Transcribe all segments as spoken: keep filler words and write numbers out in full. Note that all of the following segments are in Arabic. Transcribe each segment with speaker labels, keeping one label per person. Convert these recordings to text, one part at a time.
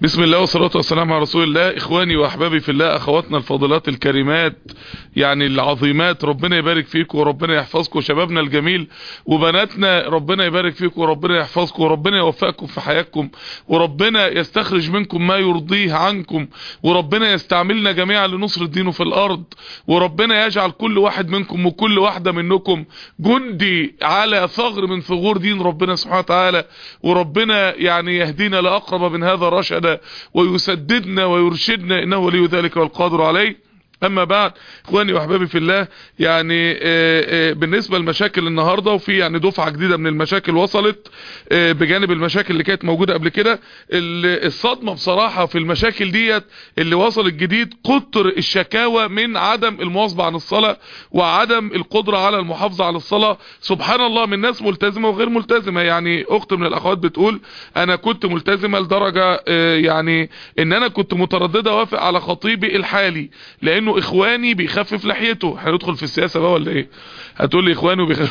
Speaker 1: بسم الله والصلاة والسلام على رسول الله. اخواني واحبابي في الله، اخواتنا الفاضلات الكريمات يعني العظيمات، ربنا يبارك فيكم وربنا يحفظكم. شبابنا الجميل وبناتنا ربنا يبارك فيكم وربنا يحفظكم وربنا يوفقكم في حياتكم، وربنا يستخرج منكم ما يرضيه عنكم، وربنا يستعملنا جميعا لنصر دينه في الارض، وربنا يجعل كل واحد منكم وكل واحدة منكم جندي على ثغر من ثغور دين ربنا سبحانه وتعالى، وربنا يعني يهدينا لأقرب من هذا رشدا ويسددنا ويرشدنا انه ولي ذلك والقادر عليه. اما بعد اخواني واحبابي في الله، يعني آآ آآ بالنسبة لمشاكل النهاردة، وفي يعني دفعة جديدة من المشاكل وصلت بجانب المشاكل اللي كانت موجودة قبل كده. الصدمة بصراحة في المشاكل ديت اللي وصلت جديد كتر الشكاوى من عدم المواظبة عن الصلاة وعدم القدرة على المحافظة على الصلاة. سبحان الله، من ناس ملتزمة وغير ملتزمة. يعني اخت من الاخوات بتقول انا كنت ملتزمة لدرجة يعني ان انا كنت مترددة وافق على خطيبي الحالي لانه اخواني بيخفف لحيته. هندخل في السياسة بقى ولا ايه؟ هتقول لي اخوانه بيخفف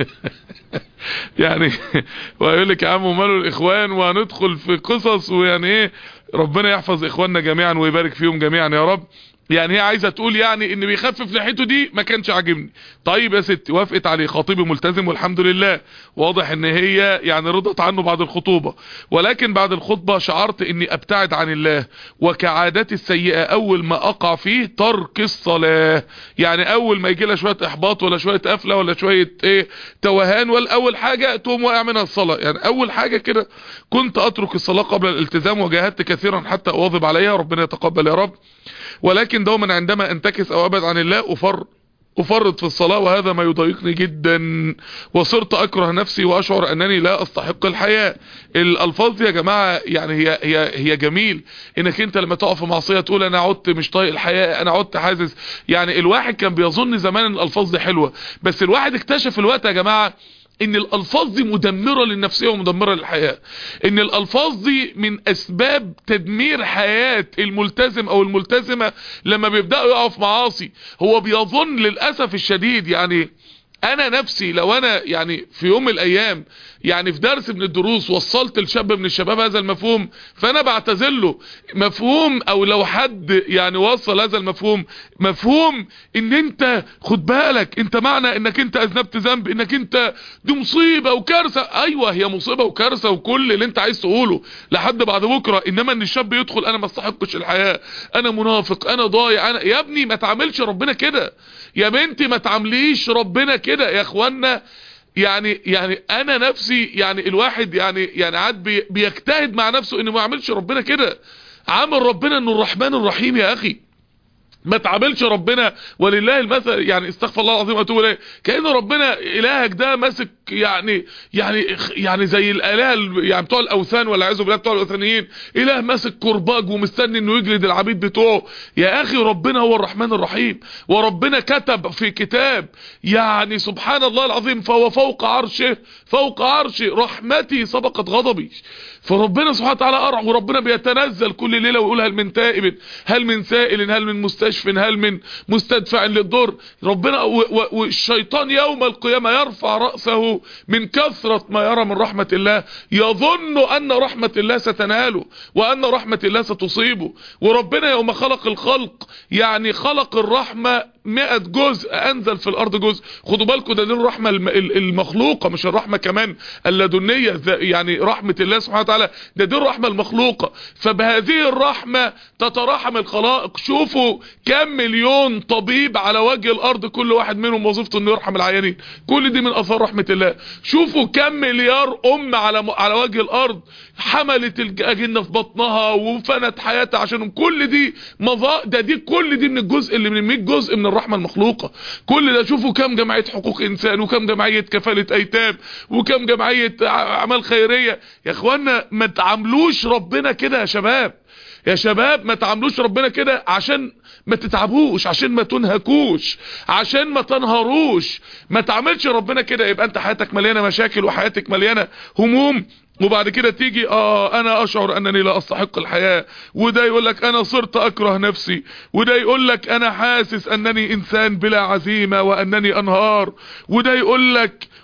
Speaker 1: يعني وهيقول لك يا عم وماله الاخوان، وهندخل في قصص ويعني ايه. ربنا يحفظ اخواننا جميعا ويبارك فيهم جميعا يا رب. يعني هي عايزة تقول يعني ان بيخفف لحيته دي ما كانش عاجبني. طيب يا ستي، وافقت عليه، خطيبي ملتزم والحمد لله، واضح ان هي يعني رضت عنه بعد الخطوبة، ولكن بعد الخطبة شعرت اني ابتعد عن الله، وكعاداتي السيئة اول ما اقع فيه ترك الصلاة. يعني اول ما يجي لها شوية احباط ولا شوية قفلة ولا شوية ايه توهان، ولا اول حاجة تقوم واقع منها الصلاة. يعني اول حاجة كده كنت اترك الصلاة قبل الالتزام، وجاهدت كثيرا حتى اواظب عليها، ربنا يتقبل يا رب. ولكن دوما عندما انتكس او ابعد عن الله افر افرط في الصلاة، وهذا ما يضايقني جدا، وصرت اكره نفسي واشعر انني لا استحق الحياة. الالفاظ دي يا جماعة يعني هي هي هي جميل انك انت لما تقف في معصية تقول انا عدت مش طايق الحياة، انا عدت حاسس. يعني الواحد كان بيظن زمان ان الالفاظ دي حلوة، بس الواحد اكتشف الوقت يا جماعة ان الالفاظ دي مدمرة للنفسية ومدمرة للحياة، ان الالفاظ دي من اسباب تدمير حياة الملتزم او الملتزمة لما بيبدأوا يقعوا في معاصي. هو بيظن للأسف الشديد، يعني انا نفسي لو انا يعني في يوم من الايام يعني في درس من الدروس وصلت لشاب من الشباب هذا المفهوم، فانا بعتذر له مفهوم. او لو حد يعني وصل هذا المفهوم، مفهوم ان انت خد بالك، انت معنى انك انت اذنبت ذنب انك انت دي مصيبة وكارثة. ايوه هي مصيبة وكارثة وكل اللي انت عايز تقوله لحد بعد بكرة، انما ان الشاب يدخل انا ما استحقش الحياة، انا منافق، انا ضايع، انا يا ابني ما تعاملش ربنا كده، يا بنتي ما تعامليش ربنا كده يا اخوانا. يعني يعني انا نفسي يعني الواحد يعني يعني عاد بي بيجتهد مع نفسه انه ما يعملش ربنا كده. عامل ربنا انه الرحمن الرحيم يا اخي، ما تعاملش ربنا ولله المثل. يعني استغفر الله العظيم واتوب اليه، كأن ربنا الهك ده ماسك يعني يعني يعني زي الالهه يعني بتوع الاوثان ولا اعوذ بالله بتوع الاوثانيين، اله ماسك كرباج ومستني انه يجلد العبيد بتوعه. يا اخي ربنا هو الرحمن الرحيم، وربنا كتب في كتاب يعني سبحان الله العظيم، فهو فوق عرشه فوق عرشه رحمتي سبقت غضبي. فربنا سبحانه وتعالى أرع، وربنا بيتنزل كل ليلة ويقول هل من تائب، هل من سائل، هل من مستشف، هل من مستدفع للضر. ربنا والشيطان يوم القيامة يرفع رأسه من كثرة ما يرى من رحمة الله، يظن أن رحمة الله ستناله وأن رحمة الله ستصيبه. وربنا يوم خلق الخلق يعني خلق الرحمة مئة جزء، أنزل في الأرض جزء. خدوا بالكم ده دي الرحمة المخلوقة مش الرحمة كمان اللدنية، يعني رحمة الله سبحانه وتعالى ده دي الرحمة المخلوقة. فبهذه الرحمة تتراحم الخلائق. شوفوا كم مليون طبيب على وجه الأرض كل واحد منهم وظيفته انه يرحم العيانين، كل دي من أثار رحمة الله. شوفوا كم مليار أم على على وجه الأرض حملت الأجنة في بطنها وفنت حياتها عشانهم، كل دي مضاء ده دي كل دي من الجزء اللي من مية جزء من الرحمة المخلوقة. كل ده شوفوا كم جمعية حقوق إنسان، وكم جمعية كفالة أيتام، وكم جمعية أعمال خيرية. يا اخوانا ما تعاملوش ربنا كده يا شباب، يا شباب ما تعاملوش ربنا كده عشان ما تتعبوش، عشان ما تنهكوش، عشان ما تنهروش. ما تعاملش ربنا كده. يبقى انت حياتك مليانة مشاكل وحياتك مليانة هموم، وبعد كده تيجي اه انا اشعر انني لا استحق الحياة، وده يقول لك انا صرت اكره نفسي، وده يقول لك انا حاسس انني انسان بلا عزيمة وانني انهار، وده يقول لك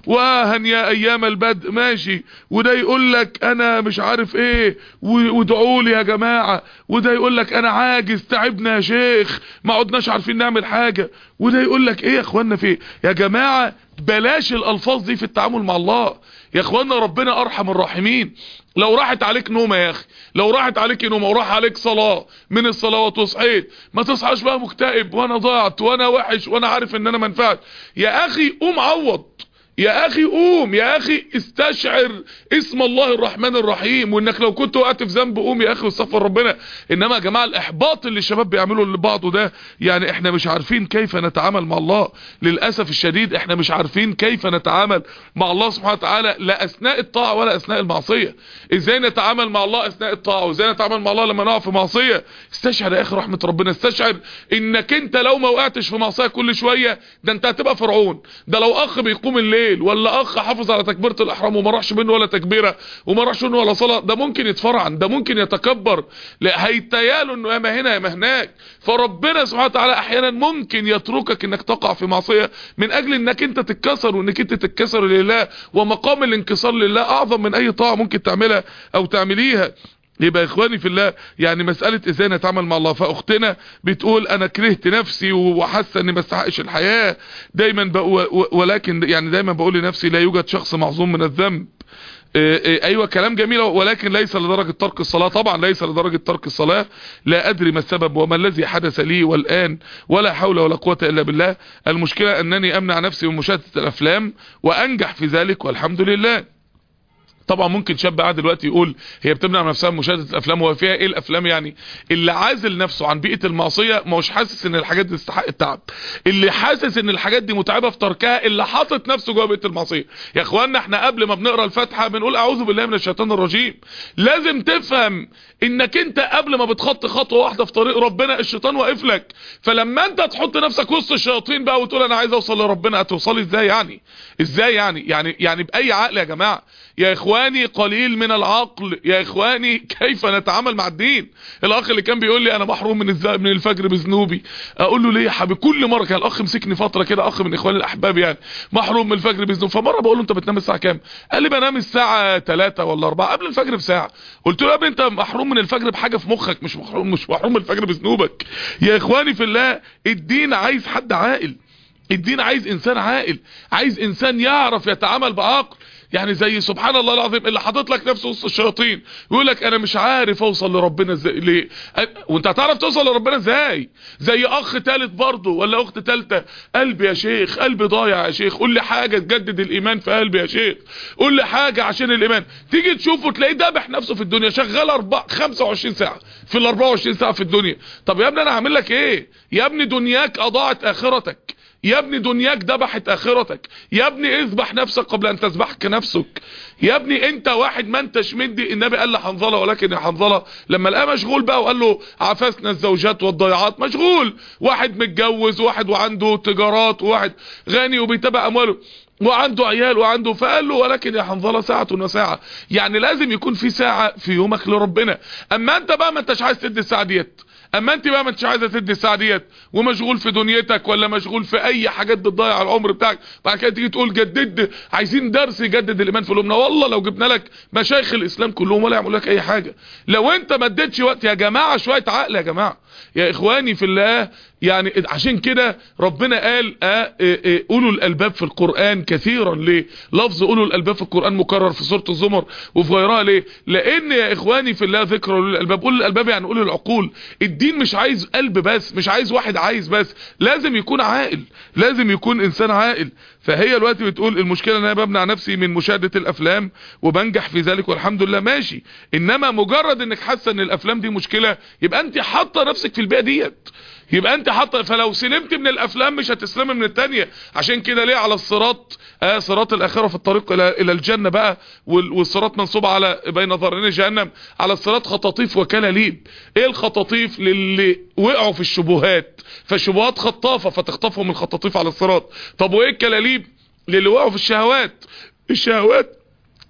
Speaker 1: واهن يا ايام البدء ماشي، وده يقول لك انا مش عارف ايه وادعوا لي يا جماعه، وده يقول لك انا عاجز تعبنا يا شيخ ما عدناش عارفين نعمل حاجه، وده يقول لك ايه يا اخوانا في يا جماعه. بلاش الالفاظ دي في التعامل مع الله يا اخوانا، ربنا ارحم الراحمين. لو راحت عليك نومه يا اخي، لو راحت عليك نومه وراح عليك صلاه من الصلوات وصحيت، ما تصحاش بقى مكتئب وانا ضاعت وانا وحش وانا عارف ان انا ما ينفعش. يا اخي قوم عوض، يا اخي قوم، يا اخي استشعر اسم الله الرحمن الرحيم، وانك لو كنت وقعت في ذنب قوم يا اخي واستغفر ربنا. انما يا جماعه الاحباط اللي الشباب بيعملوا لبعضه ده، يعني احنا مش عارفين كيف نتعامل مع الله. للاسف الشديد احنا مش عارفين كيف نتعامل مع الله سبحانه وتعالى، لا اثناء الطاعه ولا اثناء المعصيه. ازاي نتعامل مع الله اثناء الطاعه، وازاي نتعامل مع الله لما نقع في معصيه. استشعر يا اخي رحمه ربنا، استشعر انك انت لو ما وقعتش في معصيه كل شويه ده انت هتبقى فرعون. ده لو اخ بيقوم الليل ولا اخ حافظ على تكبيره الاحرام وما راحش منه ولا تكبيره وما راحش منه ولا صلاه، ده ممكن يتفرعن، ده ممكن يتكبر، لا هيتياله انه يا ما هنا يا ما هناك. فربنا سبحانه وتعالى احيانا ممكن يتركك انك تقع في معصيه من اجل انك انت تتكسر، وانك انت تتكسر لله. ومقام الانكسار لله اعظم من اي طاعه ممكن تعملها او تعمليها. يبقى يا اخواني في الله، يعني مسألة ازاي نتعامل مع الله. فاختنا بتقول انا كرهت نفسي وحاسه اني ما استحقش الحياة دايما بقول، ولكن يعني دايما بقول لنفسي لا يوجد شخص معصوم من الذنب. ايوه كلام جميل، ولكن ليس لدرجة ترك الصلاة. طبعا ليس لدرجة ترك الصلاة. لا ادري ما السبب وما الذي حدث لي والان ولا حول ولا قوة الا بالله. المشكلة انني امنع نفسي من مشاهدة الافلام وانجح في ذلك والحمد لله. طبعا ممكن شاب قاعد دلوقتي يقول هي بتمنع نفسها من مشاهده الافلام، هو فيها ايه الافلام يعني؟ اللي عازل نفسه عن بيئه المعصيه ما هوش حاسس ان الحاجات دي تستحق التعب. اللي حاسس ان الحاجات دي متعبه في تركها اللي حاطط نفسه جوه بيئه المعصيه. يا اخوانا احنا قبل ما بنقرا الفاتحه بنقول اعوذ بالله من الشيطان الرجيم. لازم تفهم انك انت قبل ما بتخطي خطوه واحده في طريق ربنا الشيطان واقف لك. فلما انت تحط نفسك وسط الشياطين بقى وتقول انا عايز اوصل لربنا، هتوصلي ازاي يعني؟ ازاي يعني؟ يعني يعني باي عقل يا جماعه؟ يا اخواني قليل من العقل يا اخواني كيف نتعامل مع الدين. الاخ اللي كان بيقول لي انا محروم من من الفجر بذنوبي، اقول له ليه يا حبيبي؟ كل مره كان الاخ مسكني فتره كده، اخ من اخواني الاحباب يعني، محروم من الفجر بذنوبي. فمره بقول له انت بتنام الساعه كام؟ قال لي بنام الساعه ثلاثة ولا أربعة قبل الفجر بساعه. قلت له يا ابني انت محروم من الفجر بحاجه في مخك، مش محروم مش محروم من الفجر بذنوبك. يا اخواني في الله الدين عايز حد عاقل، الدين عايز انسان عاقل، عايز انسان يعرف يتعامل بعقل. يعني زي سبحان الله العظيم اللي حاطط لك نفسه وسط الشياطين يقول لك انا مش عارف اوصل لربنا ازاي. ليه؟ وانت هتعرف توصل لربنا ازاي؟ زي اخ ثالث برضه ولا اخت ثالثه، قلبي يا شيخ قلبي ضايع يا شيخ، قول لي حاجه تجدد الايمان في قلبي يا شيخ، قول لي حاجه عشان الايمان. تيجي تشوفه تلاقيه ذابح نفسه في الدنيا، شغال أربعة خمسة وعشرين ساعه في ال أربعة وعشرين ساعه في الدنيا. طب يا ابني انا هعمل لك ايه؟ يا ابني دنياك اضاعت اخرتك، يا ابني دنياك ذبحت اخرتك، يا ابني اذبح نفسك قبل ان تذبحك نفسك. يا ابني انت واحد ما انتش مدي. النبي قال لحنظله ولكن يا حنظله لما لقاه مشغول بقى وقال له عفسنا الزوجات والضيعات، مشغول، واحد متجوز واحد وعنده تجارات وواحد غني وبيتابع امواله وعنده عيال وعنده، فقال له ولكن يا حنظله ساعة وساعة. يعني لازم يكون في ساعة في يومك لربنا. اما انت بقى ما انتش عايز تدي الساعة ديت، اما انت بقى ما انتش عايزه تدي الساعه ديت ومشغول في دنيتك ولا مشغول في اي حاجات بتضيع العمر بتاعك، بعد كده تيجي تقول جدد، عايزين درس يجدد الايمان في قلوبنا. والله لو جبنا لك مشايخ الاسلام كلهم ولا يعملوا لك اي حاجه لو انت ما اديتش وقت. يا جماعه شويه عقل يا جماعه يا اخواني في الله. يعني عشان كده ربنا قال اه اه اه اولو الالباب في القرآن كثيرا. ليه لفظ اولو الالباب في القرآن مكرر في سورة الزمر وفي غيرها؟ ليه؟ لان يا اخواني في الله ذكر اولو الالباب. اولو الالباب يعني اولو العقول. الدين مش عايز قلب بس، مش عايز واحد عايز بس، لازم يكون عاقل، لازم يكون انسان عاقل. فهي الوقت بتقول المشكلة ان انا بمنع نفسي من مشاهدة الافلام وبنجح في ذلك والحمد لله. ماشي، انما مجرد انك حاسه ان الافلام دي مشكلة يبقى انت حاطه نفسك في البيئة ديت، يبقى انت حاطه. فلو سلمت من الافلام مش هتسلم من التانية. عشان كده ليه على الصراط آه صراط الاخره في الطريق الى الى الجنه بقى، والصراط منصوب على بين ظهرين جهنم، على الصراط خطاطيف وكلاليب. ايه الخطاطيف؟ للي وقعوا في الشبهات، فالشبهات خطافه فتخطفهم الخطاطيف على الصراط. طب وايه الكلاليب؟ للي وقعوا في الشهوات، الشهوات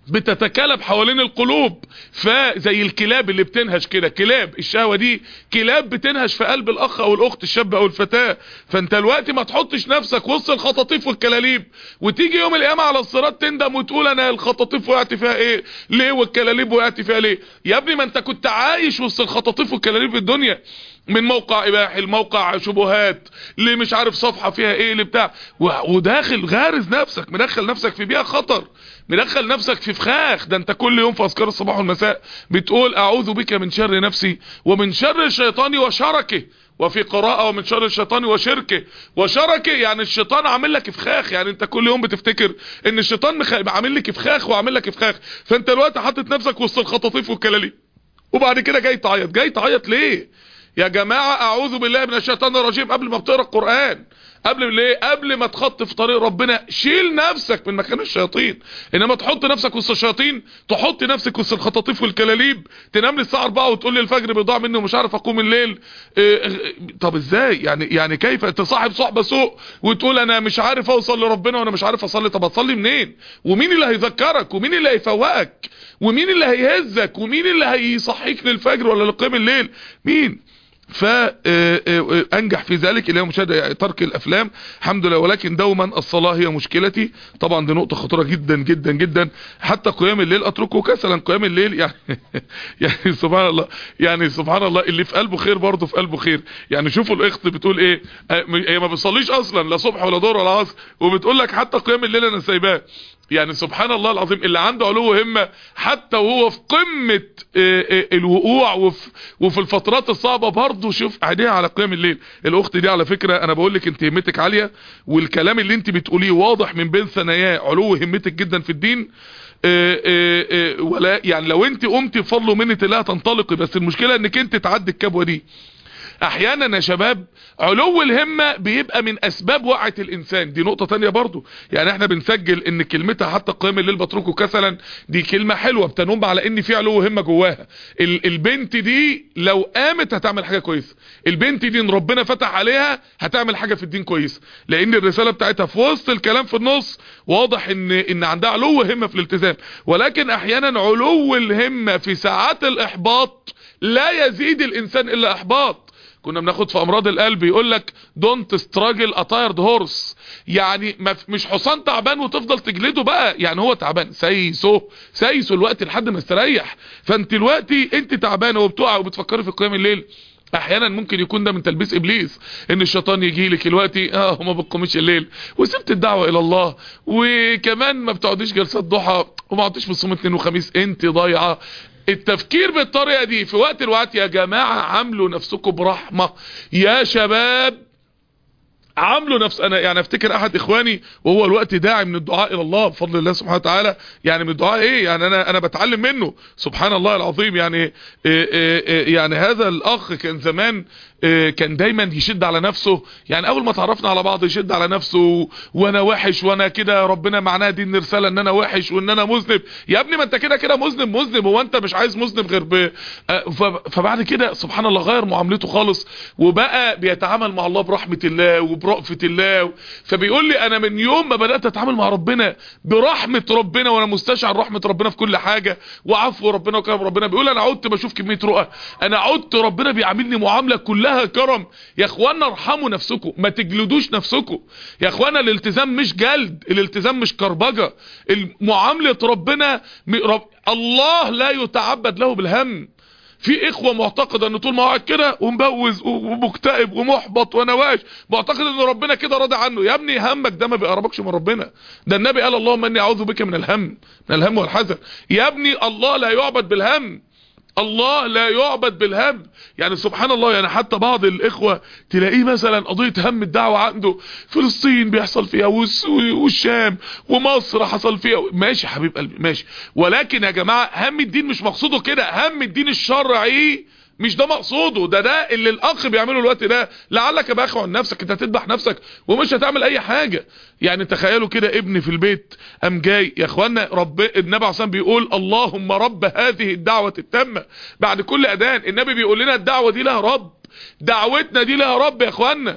Speaker 1: بتتكالب حوالين القلوب، فزي الكلاب اللي بتنهش كده، كلاب الشهوة دي كلاب بتنهش في قلب الاخ او الاخت، الشاب او الفتاة. فانت الوقت ما تحطش نفسك وسط الخطاطيف والكلاليب، وتيجي يوم القيامة على الصراط تندم وتقول انا الخطاطيف وقعت فيها ايه ليه والكلاليب وقعت فيها ليه. يا ابني ما انت كنت عايش وسط الخطاطيف والكلاليب في الدنيا، من موقع اباحي لموقع شبهات لمش عارف صفحة فيها ايه لبتاع، وداخل غارز نفسك، مدخل نفسك في بيئة خطر، مدخل نفسك في فخاخ. ده انت كل يوم في اذكار الصباح والمساء بتقول اعوذ بك من شر نفسي ومن شر الشيطان وشركه، وفي قراءة ومن شر الشيطان وشركه. وشركه يعني الشيطان عامل لك فخاخ، يعني انت كل يوم بتفتكر ان الشيطان مخ... عامل لك فخاخ وعامل لك فخاخ، فانت الوقت حاطط نفسك وسط الخطاطيف والكلاليب، وبعد كده جاي تعيط. جاي تعيط ليه يا جماعة؟ اعوذ بالله من الشيطان الرجيم قبل ما بتقرا القرآن، قبل ليه؟ قبل ما تخط في طريق ربنا شيل نفسك من مكان الشياطين. انما تحط نفسك وسط الشياطين، تحط نفسك وسط الخطاطيف والكلاليب، تنام للساعه أربعة وتقول لي الفجر بيضيع مني ومش عارف اقوم الليل. إيه طب ازاي يعني؟ يعني كيف تصاحب صحبه سوء وتقول انا مش عارف اوصل لربنا وانا مش عارف اصلي؟ طب هتصلي منين؟ ومين اللي هيذكرك؟ ومين اللي هيفوقك؟ ومين اللي هيهزك؟ ومين اللي هيصحيك للفجر ولا لقيام الليل؟ مين؟ فانجح في ذلك اللي هو مشاهده ترك الافلام الحمد لله. ولكن دوما الصلاه هي مشكلتي، طبعا دي نقطه خطيره جدا جدا جدا. حتى قيام الليل اتركه كسلا، قيام الليل يعني يعني سبحان الله، يعني سبحان الله اللي في قلبه خير برضه في قلبه خير. يعني شوفوا الاخت بتقول ايه، هي ما بتصليش اصلا لا صبح ولا ظهر ولا عصر، وبتقول لك حتى قيام الليل انا سايباه. يعني سبحان الله العظيم اللي عنده علو همة حتى وهو في قمة الوقوع وفي, وفي الفترات الصعبة برضه شوف عينيها على قيام الليل. الاخت دي على فكرة انا بقول لك انت همتك عالية، والكلام اللي انت بتقوليه واضح من بين ثناياه علو همتك جدا في الدين. اه اه اه ولا يعني لو انت قمتي بفضل منة الله تنطلقي، بس المشكلة انك انت تعدي الكبوة دي. احيانا يا شباب علو الهمة بيبقى من اسباب وقعة الانسان، دي نقطة تانية برضو. يعني احنا بنسجل ان كلمتها حتى قيام الليل بتركه كسلا دي كلمة حلوة بتنم على ان في علو همة جواها. البنت دي لو قامت هتعمل حاجة كويسة، البنت دي ان ربنا فتح عليها هتعمل حاجة في الدين كويسة، لان الرسالة بتاعتها في وسط الكلام في النص واضح ان ان عندها علو همة في الالتزام. ولكن احيانا علو الهمة في ساعات الاحباط لا يزيد الانسان الا احباط. كنا بناخد في امراض القلب يقول لك دونت ستراجل ا تايرد هورس، يعني مش حصان تعبان وتفضل تجلده بقى، يعني هو تعبان سايسه سايسه الوقت لحد ما استريح. فانت دلوقتي انت تعبانه وبتقع وبتفكري في قيام الليل، احيانا ممكن يكون ده من تلبيس ابليس، ان الشيطان يجي لك دلوقتي اه ما بتقوميش الليل وسبت الدعوه الى الله، وكمان ما بتقعديش جلسات ضحى وما قعدتيش بتصوم اثنين وخميس، انت ضايعه. التفكير بالطريقة دي في وقت الوقت يا جماعة عاملوا نفسكم برحمة يا شباب، عاملوا نفس. انا يعني افتكر احد اخواني وهو الوقت داعي من الدعاء الى الله بفضل الله سبحانه وتعالى، يعني من الدعاء ايه يعني انا انا بتعلم منه سبحان الله العظيم. يعني إيه إيه إيه يعني هذا الاخ كان زمان كان دايما يشد على نفسه، يعني اول ما تعرفنا على بعض يشد على نفسه وانا وحش وانا كده ربنا معناها دي ان رساله ان انا وحش وان انا مذنب. يا ابني ما انت كده كده مذنب مذنب، هو انت مش عايز مذنب غير ب... فبعد كده سبحان الله غير معاملته خالص وبقى بيتعامل مع الله برحمه الله وبرأفه الله. فبيقول لي انا من يوم ما بدات اتعامل مع ربنا برحمه ربنا وانا مستشعر رحمه ربنا في كل حاجه وعفو ربنا وكرم ربنا، بيقول انا عدت بشوف كميه رؤى، انا عدت ربنا بيعاملني معامله كلها كرم. يا اخوانا ارحموا نفسكم، ما تجلدوش نفسكم يا اخوانا. الالتزام مش جلد، الالتزام مش كربجة، معاملة ربنا رب الله لا يتعبد له بالهم. في اخوة معتقدة ان طول ما قاعد كده ومبوز ومكتئب ومحبط ونواش معتقد ان ربنا كده راضي عنه. يا ابني همك ده ما بيقربكش من ربنا، ده النبي قال اللهم اني اعوذ بك من الهم من الهم والحزن. يا ابني الله لا يعبد بالهم، الله لا يعبد بالهم. يعني سبحان الله، يعني حتى بعض الاخوة تلاقيه مثلا قضية هم الدعوة عنده فلسطين بيحصل فيها والشام ومصر حصل فيها، ماشي حبيب قلبي ماشي، ولكن يا جماعة هم الدين مش مقصوده كده، هم الدين الشرعي مش ده مقصوده، ده ده اللي الاخ بيعمله الوقت ده. لعلك باخع عن نفسك، انت هتذبح نفسك ومش هتعمل اي حاجة. يعني تخيلوا كده ابني في البيت ام جاي يا اخوانا، رب النبي عليه الصلاه بيقول اللهم رب هذه الدعوة التامة بعد كل اذان. النبي بيقول لنا الدعوة دي لها رب، دعوتنا دي لها رب يا اخوانا.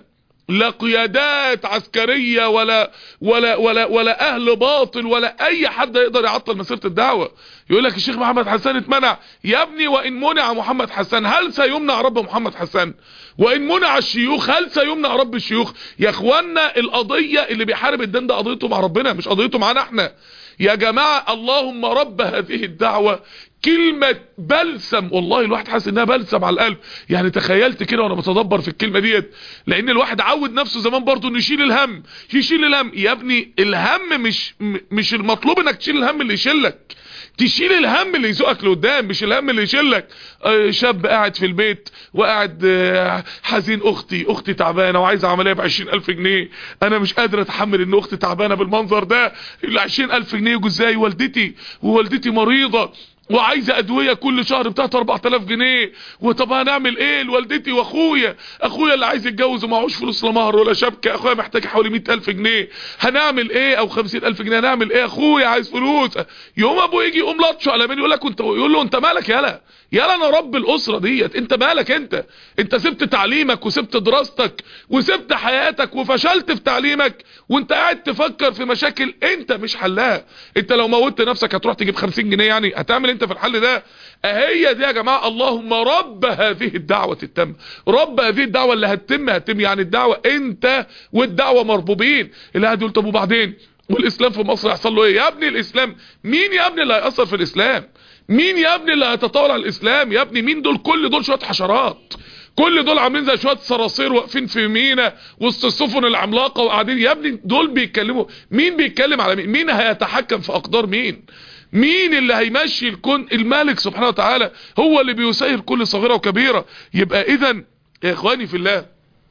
Speaker 1: لا قيادات عسكرية ولا ولا ولا ولا اهل باطل ولا اي حد يقدر يعطل مسيرة الدعوة. يقول لك الشيخ محمد حسان اتمنع. يا ابني وان منع محمد حسان هل سيمنع رب محمد حسان؟ وان منع الشيوخ هل سيمنع رب الشيوخ؟ يا اخوانا القضية اللي بيحارب الدين ده قضيته مع ربنا مش قضيته معانا احنا يا جماعة. اللهم رب هذه الدعوة كلمة بلسم، والله الواحد حاسس انها بلسم على القلب. يعني تخيلت كده وانا بتدبر في الكلمة ديت، لان الواحد عود نفسه زمان برضو انه يشيل الهم يشيل الهم. يا ابني الهم مش مش المطلوب انك تشيل الهم اللي يشيلك، تشيل الهم اللي يزقك لقدام مش الهم اللي يشيلك. آه شاب قاعد في البيت وقاعد آه حزين، اختي اختي تعبانه وعايزه عمليه ب عشرين الف جنيه، انا مش قادر اتحمل ان اختي تعبانه بالمنظر ده. ال عشرين الف جنيه يجوا ازاي؟ والدتي ووالدتي مريضه وعايزه ادويه كل شهر بتاعت اربعة الاف جنيه، وطب هنعمل ايه لوالدتي؟ واخويا اخويا اللي عايز يتجوز ومعهوش فلوس لا مهر ولا شبكه، اخويا محتاج حوالي مية الف جنيه، هنعمل ايه؟ او خمسين الف جنيه هنعمل ايه؟ اخويا عايز فلوس. يوم ابوه يجي يقوم لطشه على مين؟ يقول لك انت، يقول له انت مالك يالا يالا انا رب الاسره ديت، انت مالك؟ انت انت سبت تعليمك وسبت دراستك وسبت حياتك وفشلت في تعليمك وانت قاعد تفكر في مشاكل انت مش حلها. انت لو موتت نفسك هتروح تجيب خمسين جنيه؟ يعني هتعمل انت في الحل ده؟ اهي دي يا جماعه اللهم رب هذه الدعوه التامه، رب هذه الدعوه اللي هتتم هتتم. يعني الدعوه انت والدعوه مربوبين. اللي قاعد يقول طب وبعدين والاسلام في مصر هيحصل له ايه؟ يا ابني الاسلام مين يا ابني اللي هيأثر في الاسلام؟ مين يا ابني اللي هيتطاول على الاسلام؟ يا ابني مين دول؟ كل دول شويه حشرات، كل دول عاملين زي شويه صراصير واقفين في مينا وسط السفن العملاقه وقاعدين. يا ابني دول بيتكلموا، مين بيتكلم على مين؟ مين هيتحكم في اقدار مين؟ مين اللي هيمشي الكون؟ الملك سبحانه وتعالى هو اللي بيسير كل صغيره وكبيره. يبقى اذا يا اخواني في الله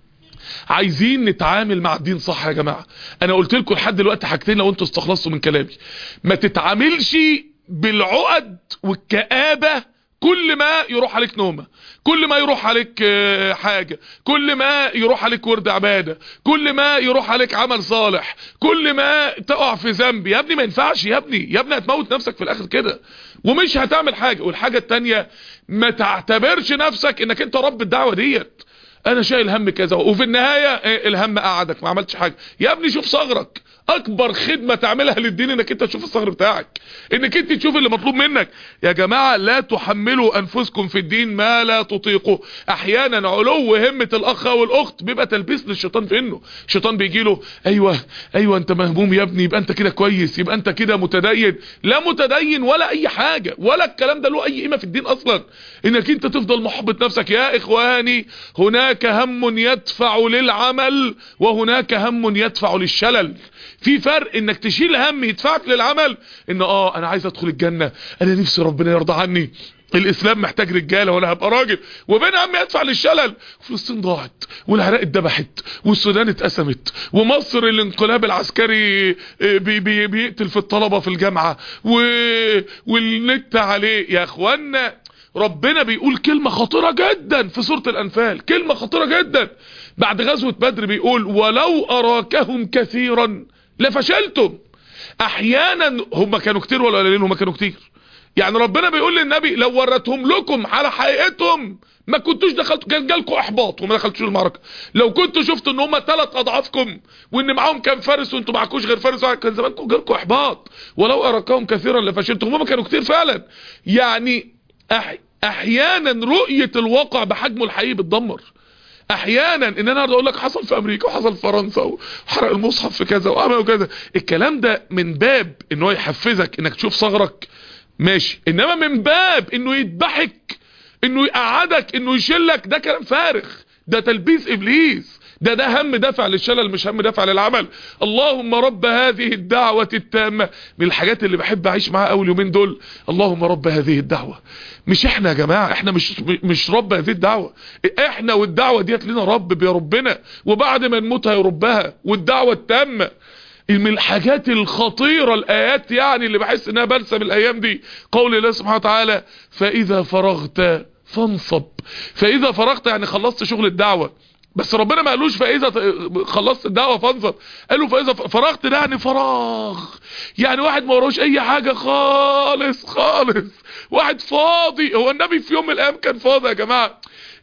Speaker 1: عايزين نتعامل مع الدين صح يا جماعه. انا قلت لكم لحد دلوقتي حاجتين لو انتوا استخلصتوا من كلامي. ما تتعاملش بالعقد والكآبة كل ما يروح عليك نومة، كل ما يروح عليك حاجة، كل ما يروح عليك ورد عبادة، كل ما يروح عليك عمل صالح، كل ما تقع في ذنب. يا ابني ما ينفعش يا ابني، يا ابني هتموت نفسك في الاخر كده ومش هتعمل حاجة. والحاجة التانية ما تعتبرش نفسك انك انت رب الدعوة ديت، انا شايل هم كذا وفي النهاية الهم قعدك ما عملتش حاجة. يا ابني شوف صغرك، اكبر خدمة تعملها للدين انك انت تشوف الصغر بتاعك، انك انت تشوف اللي مطلوب منك. يا جماعة لا تحملوا انفسكم في الدين ما لا تطيقوا. احيانا علو همة الاخ او الاخت بيبقى تلبيس للشيطان في انه الشيطان بيجي له ايوه ايوه انت مهموم يا ابني، يبقى انت كده كويس، يبقى انت كده متدين. لا متدين ولا اي حاجة ولا الكلام ده له اي قيمة في الدين اصلا، انك انت تفضل محبط نفسك. يا اخواني هناك هم يدفع للعمل وهناك هم يدفع للشلل. في فرق انك تشيل هم يدفعك للعمل، ان اه انا عايز ادخل الجنة، انا نفسي ربنا يرضى عني، الاسلام محتاج رجاله وانا هبقى راجل، وبين هم يدفع للشلل. فلسطين ضاعت والعراق اتذبحت والسودان اتقسمت ومصر الانقلاب العسكري بي بي بيقتل في الطلبه في الجامعه و... والنت عليه. يا اخوانا ربنا بيقول كلمة خطيرة جدا في سورة الأنفال، كلمة خطيرة جدا بعد غزوة بدر، بيقول ولو أراكهم كثيرا لفشلتم. احيانا هم كانوا كتير ولا قليلين؟ هم كانوا كتير. يعني ربنا بيقول للنبي لو ورتهم لكم على حقيقتهم ما كنتوش دخلتوا، كان جالكم احباط وما دخلتوش المعركه. لو كنتوا شفتوا ان هم ثلاث اضعافكم وان معاهم كام فارس وانتوا معكوش غير فارس واحد كان زمانكم جالكم احباط. ولو اراكهم كثيرا لفشلتم. هم كانوا كتير فعلا. يعني أح... احيانا رؤيه الواقع بحجمه الحقيقي بتدمر. احيانا ان انا اقول لك حصل في امريكا وحصل في فرنسا وحرق المصحف في كذا وعمل كذا، الكلام ده من باب ان هو يحفزك انك تشوف ثغرك ماشي، انما من باب انه يذبحك، انه يقعدك، انه يشلك، ده كلام فارغ، ده تلبيس ابليس، ده ده هم دافع للشلل مش هم دافع للعمل. اللهم رب هذه الدعوة التامة. من الحاجات اللي بحب اعيش معاها اول يومين دول اللهم رب هذه الدعوة. مش احنا يا جماعة، احنا مش مش رب هذه الدعوة، احنا والدعوة ديت لنا رب بيربنا وبعد ما نموت هيربها، والدعوة التامة. من الحاجات الخطيرة الايات يعني اللي بحس انها بلسم الايام دي قول الله سبحانه وتعالى فاذا فرغت فانصب. فاذا فرغت يعني خلصت شغل الدعوة، بس ربنا ما قالوش فاذا خلصت الدعوه فانصب، قالوا فاذا فرغت. ده يعني فراغ، يعني واحد ما وراهوش اي حاجه خالص خالص، واحد فاضي. هو النبي في يوم من الايام كان فاضي يا جماعه؟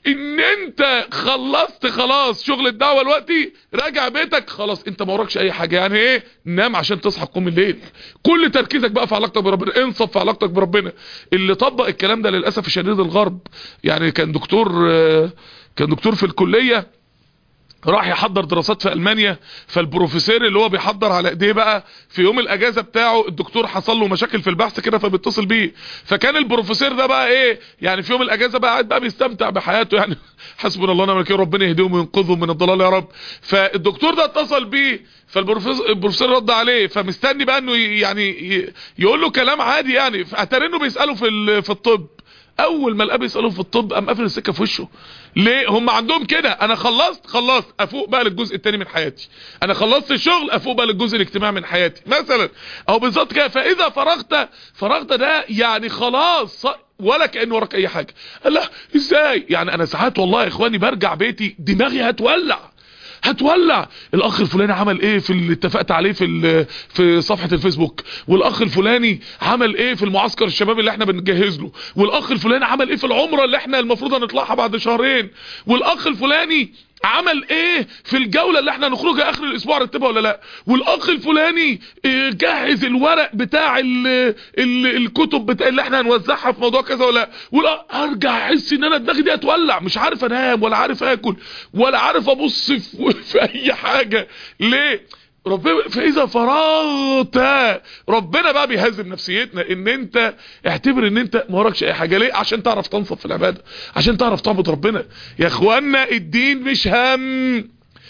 Speaker 1: ان انت خلصت خلاص شغل الدعوه دلوقتي، راجع بيتك خلاص انت ما وراكش اي حاجه. يعني ايه؟ نام عشان تصحى تقوم الليل. كل تركيزك بقى في علاقتك بربنا، انصف في علاقتك بربنا. اللي طبق الكلام ده للاسف الشديد الغرب. يعني كان دكتور كان دكتور في الكليه راح يحضر دراسات في ألمانيا، فالبروفيسور اللي هو بيحضر على ايديه بقى في يوم الاجازه بتاعه الدكتور حصل له مشاكل في البحث كده فبيتصل بيه. فكان البروفيسور ده بقى ايه يعني في يوم الاجازه بقى قاعد بقى بيستمتع بحياته يعني حسبنا الله ونعم الوكيل، ربنا يهديهم وينقذهم من الضلال يا رب. فالدكتور ده اتصل بيه، فالبروفيسور البروفيسور رد عليه، فمستني بقى انه يعني يقول له كلام عادي يعني، اتاري انه بيساله في في الطب. اول ما الاب يساله في الطب قام قافل السكه في وشه. ليه؟ هم عندهم كده، انا خلصت خلصت افوق بقى للجزء الثاني من حياتي، انا خلصت الشغل افوق بقى للجزء الاجتماعي من حياتي مثلا، او بالظبط كده. فاذا فرغت فرغت ده يعني خلاص ولا كأن وراك اي حاجه. الله ازاي يعني؟ انا ساعات والله يا اخواني برجع بيتي دماغي هتولع هتولع. الاخ الفلاني عمل ايه في اللي اتفقت عليه في في صفحه الفيسبوك، والاخ الفلاني عمل ايه في المعسكر الشباب اللي احنا بنجهز له، والاخ الفلاني عمل ايه في العمره اللي احنا المفروض هنطلعها بعد شهرين، والاخ الفلاني عمل ايه في الجولة اللي احنا نخرجها اخر الاسبوع رتبها ولا لا، والاخ الفلاني جهز الورق بتاع ال ال الكتب بتاع اللي احنا هنوزعها في موضوع كذا ولا لا. ارجع احس ان انا دماغي دي هتولع، مش عارف انام ولا عارف اكل ولا عارف ابص في, في اي حاجة. ليه؟ ربنا فاذا فرغت ربنا بقى بيهزم نفسيتنا ان انت اعتبر ان انت ما وراكش اي حاجه. ليه؟ عشان تعرف تنصف في العباده، عشان تعرف تعبد ربنا. يا اخوانا الدين مش هم،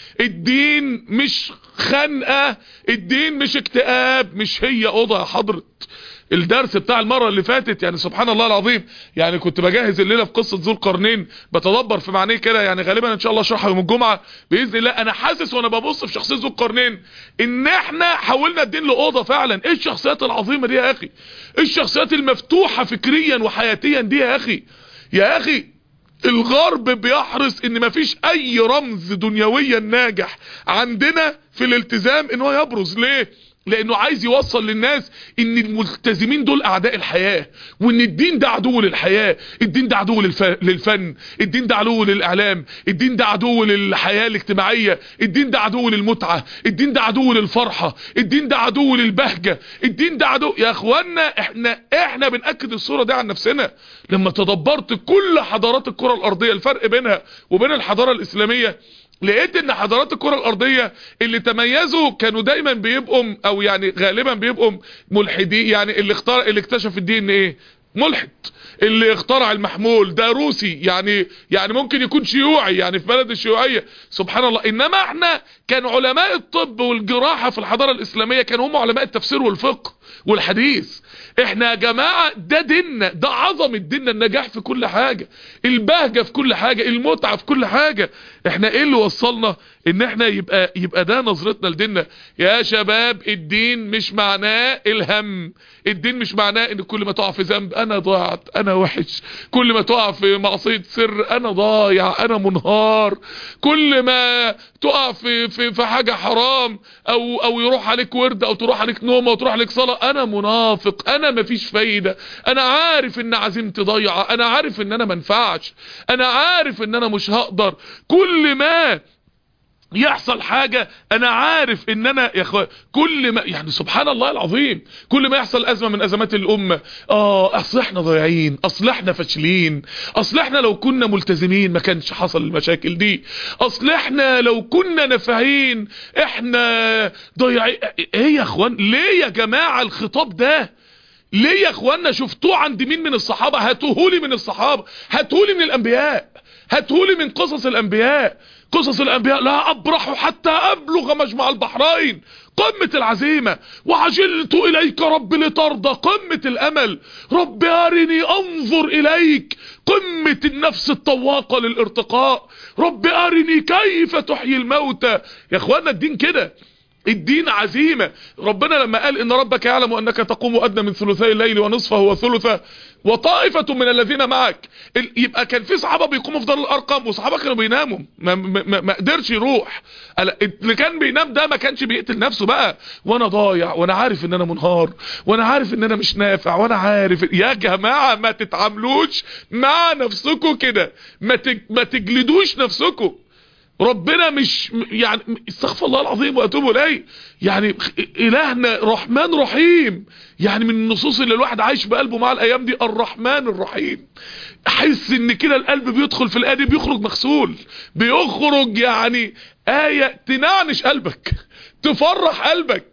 Speaker 1: الدين مش خنقه، الدين مش اكتئاب، مش هي اوضه يا حضره. الدرس بتاع المرة اللي فاتت يعني سبحان الله العظيم، يعني كنت بجهز الليلة في قصة ذو القرنين بتدبر في معنيه كده، يعني غالبا ان شاء الله اشرحها يوم الجمعة بإذن الله. انا حاسس وانا ببص في شخصية ذو القرنين ان احنا حولنا الدين لأوضة فعلا. ايه الشخصيات العظيمة دي يا اخي؟ ايه الشخصيات المفتوحة فكريا وحياتيا دي يا اخي؟ يا اخي الغرب بيحرص ان مفيش اي رمز دنيويا ناجح عندنا في الالتزام ان هو يبرز. ليه؟ لانه عايز يوصل للناس ان الملتزمين دول اعداء الحياة، وان الدين ده عدو للحياة، الدين ده عدو للف... للفن، الدين ده عدو للاعلام، الدين ده عدو للحياة الاجتماعية، الدين ده عدو للمتعة، الدين ده عدو للفرحة، الدين ده عدو للبهجة، الدين ده عدو. يا اخوانا احنا احنا بنأكد الصورة دي عن نفسنا. لما تدبرت كل حضارات الكرة الارضية الفرق بينها وبين الحضارة الاسلامية، لقيت ان حضارات الكرة الارضية اللي تميزوا كانوا دايما بيبقوا او يعني غالبا بيبقوا ملحدين. يعني اللي اختار اللي اكتشف الدي ان ايه ملحد، اللي اخترع المحمول ده روسي، يعني يعني ممكن يكون شيوعي يعني في بلد الشيوعية سبحان الله. انما احنا كان علماء الطب والجراحة في الحضارة الاسلامية كانوا هم علماء التفسير والفقه والحديث. احنا يا جماعة ده ديننا، ده عظمة ديننا، النجاح في كل حاجة، البهجة في كل حاجة، المتعة في كل حاجة. احنا ايه اللي وصلنا ان احنا يبقى يبقى ده نظرتنا لديننا؟ يا شباب الدين مش معناه الهم، الدين مش معناه ان كل ما تقع في ذنب انا ضاعت انا وحش، كل ما تقع في معصية سر انا ضايع انا منهار، كل ما تقع في في في حاجة حرام او او يروح عليك ورد او تروح عليك نوم او تروح عليك صلاة انا منافق، انا مفيش فايدة، انا عارف ان عزيمتي ضايعة، انا عارف ان انا منفعش، انا عارف ان انا مش هقدر. كل ما يحصل حاجة انا عارف ان انا يا اخوان كل ما يعني سبحان الله العظيم كل ما يحصل ازمة من ازمات الامة، اه اصل احنا ضايعين، اصل احنا فاشلين، اصل احنا لو كنا ملتزمين ما كانش حصل المشاكل دي، اصل احنا لو كنا نافعين احنا ضايعين. ايه يا اخوان؟ ليه يا جماعة الخطاب ده؟ ليه يا اخوانا؟ شفتوه عند مين من الصحابة؟ هاتوهولي من الصحابة، هاتوهولي من الانبياء، هاتوهولي من قصص الانبياء. قصص الانبياء لا ابرح حتى ابلغ مجمع البحرين، قمة العزيمة، وعجلت اليك رب لترضى، قمة الامل، رب ارني انظر اليك، قمة النفس الطواقة للارتقاء، رب ارني كيف تحيي الموتى. يا اخوانا الدين كده، الدين عزيمة. ربنا لما قال ان ربك يعلم انك تقوم ادنى من ثلثي الليل ونصفه وثلثه وطائفة من الذين معك. يبقى كان في صحابة بيقوموا في دار الارقم وصحابة كانوا بيناموا، ما, ما, ما قدرش يروح. اللي كان بينام ده ما كانش بيقتل نفسه بقى، وانا ضايع وانا عارف ان انا منهار وانا عارف ان انا مش نافع وانا عارف. يا جماعة ما تتعاملوش مع نفسكم كده، ما, ما تجلدوش نفسكم. ربنا مش يعني، استغفر الله العظيم واتوب اليه، يعني الهنا رحمن رحيم. يعني من النصوص اللي الواحد عايش بقلبه مع الايام دي، الرحمن الرحيم. احس ان كده القلب بيدخل في الايه دي بيخرج مغسول، بيخرج يعني ايه تنعنش قلبك، تفرح قلبك،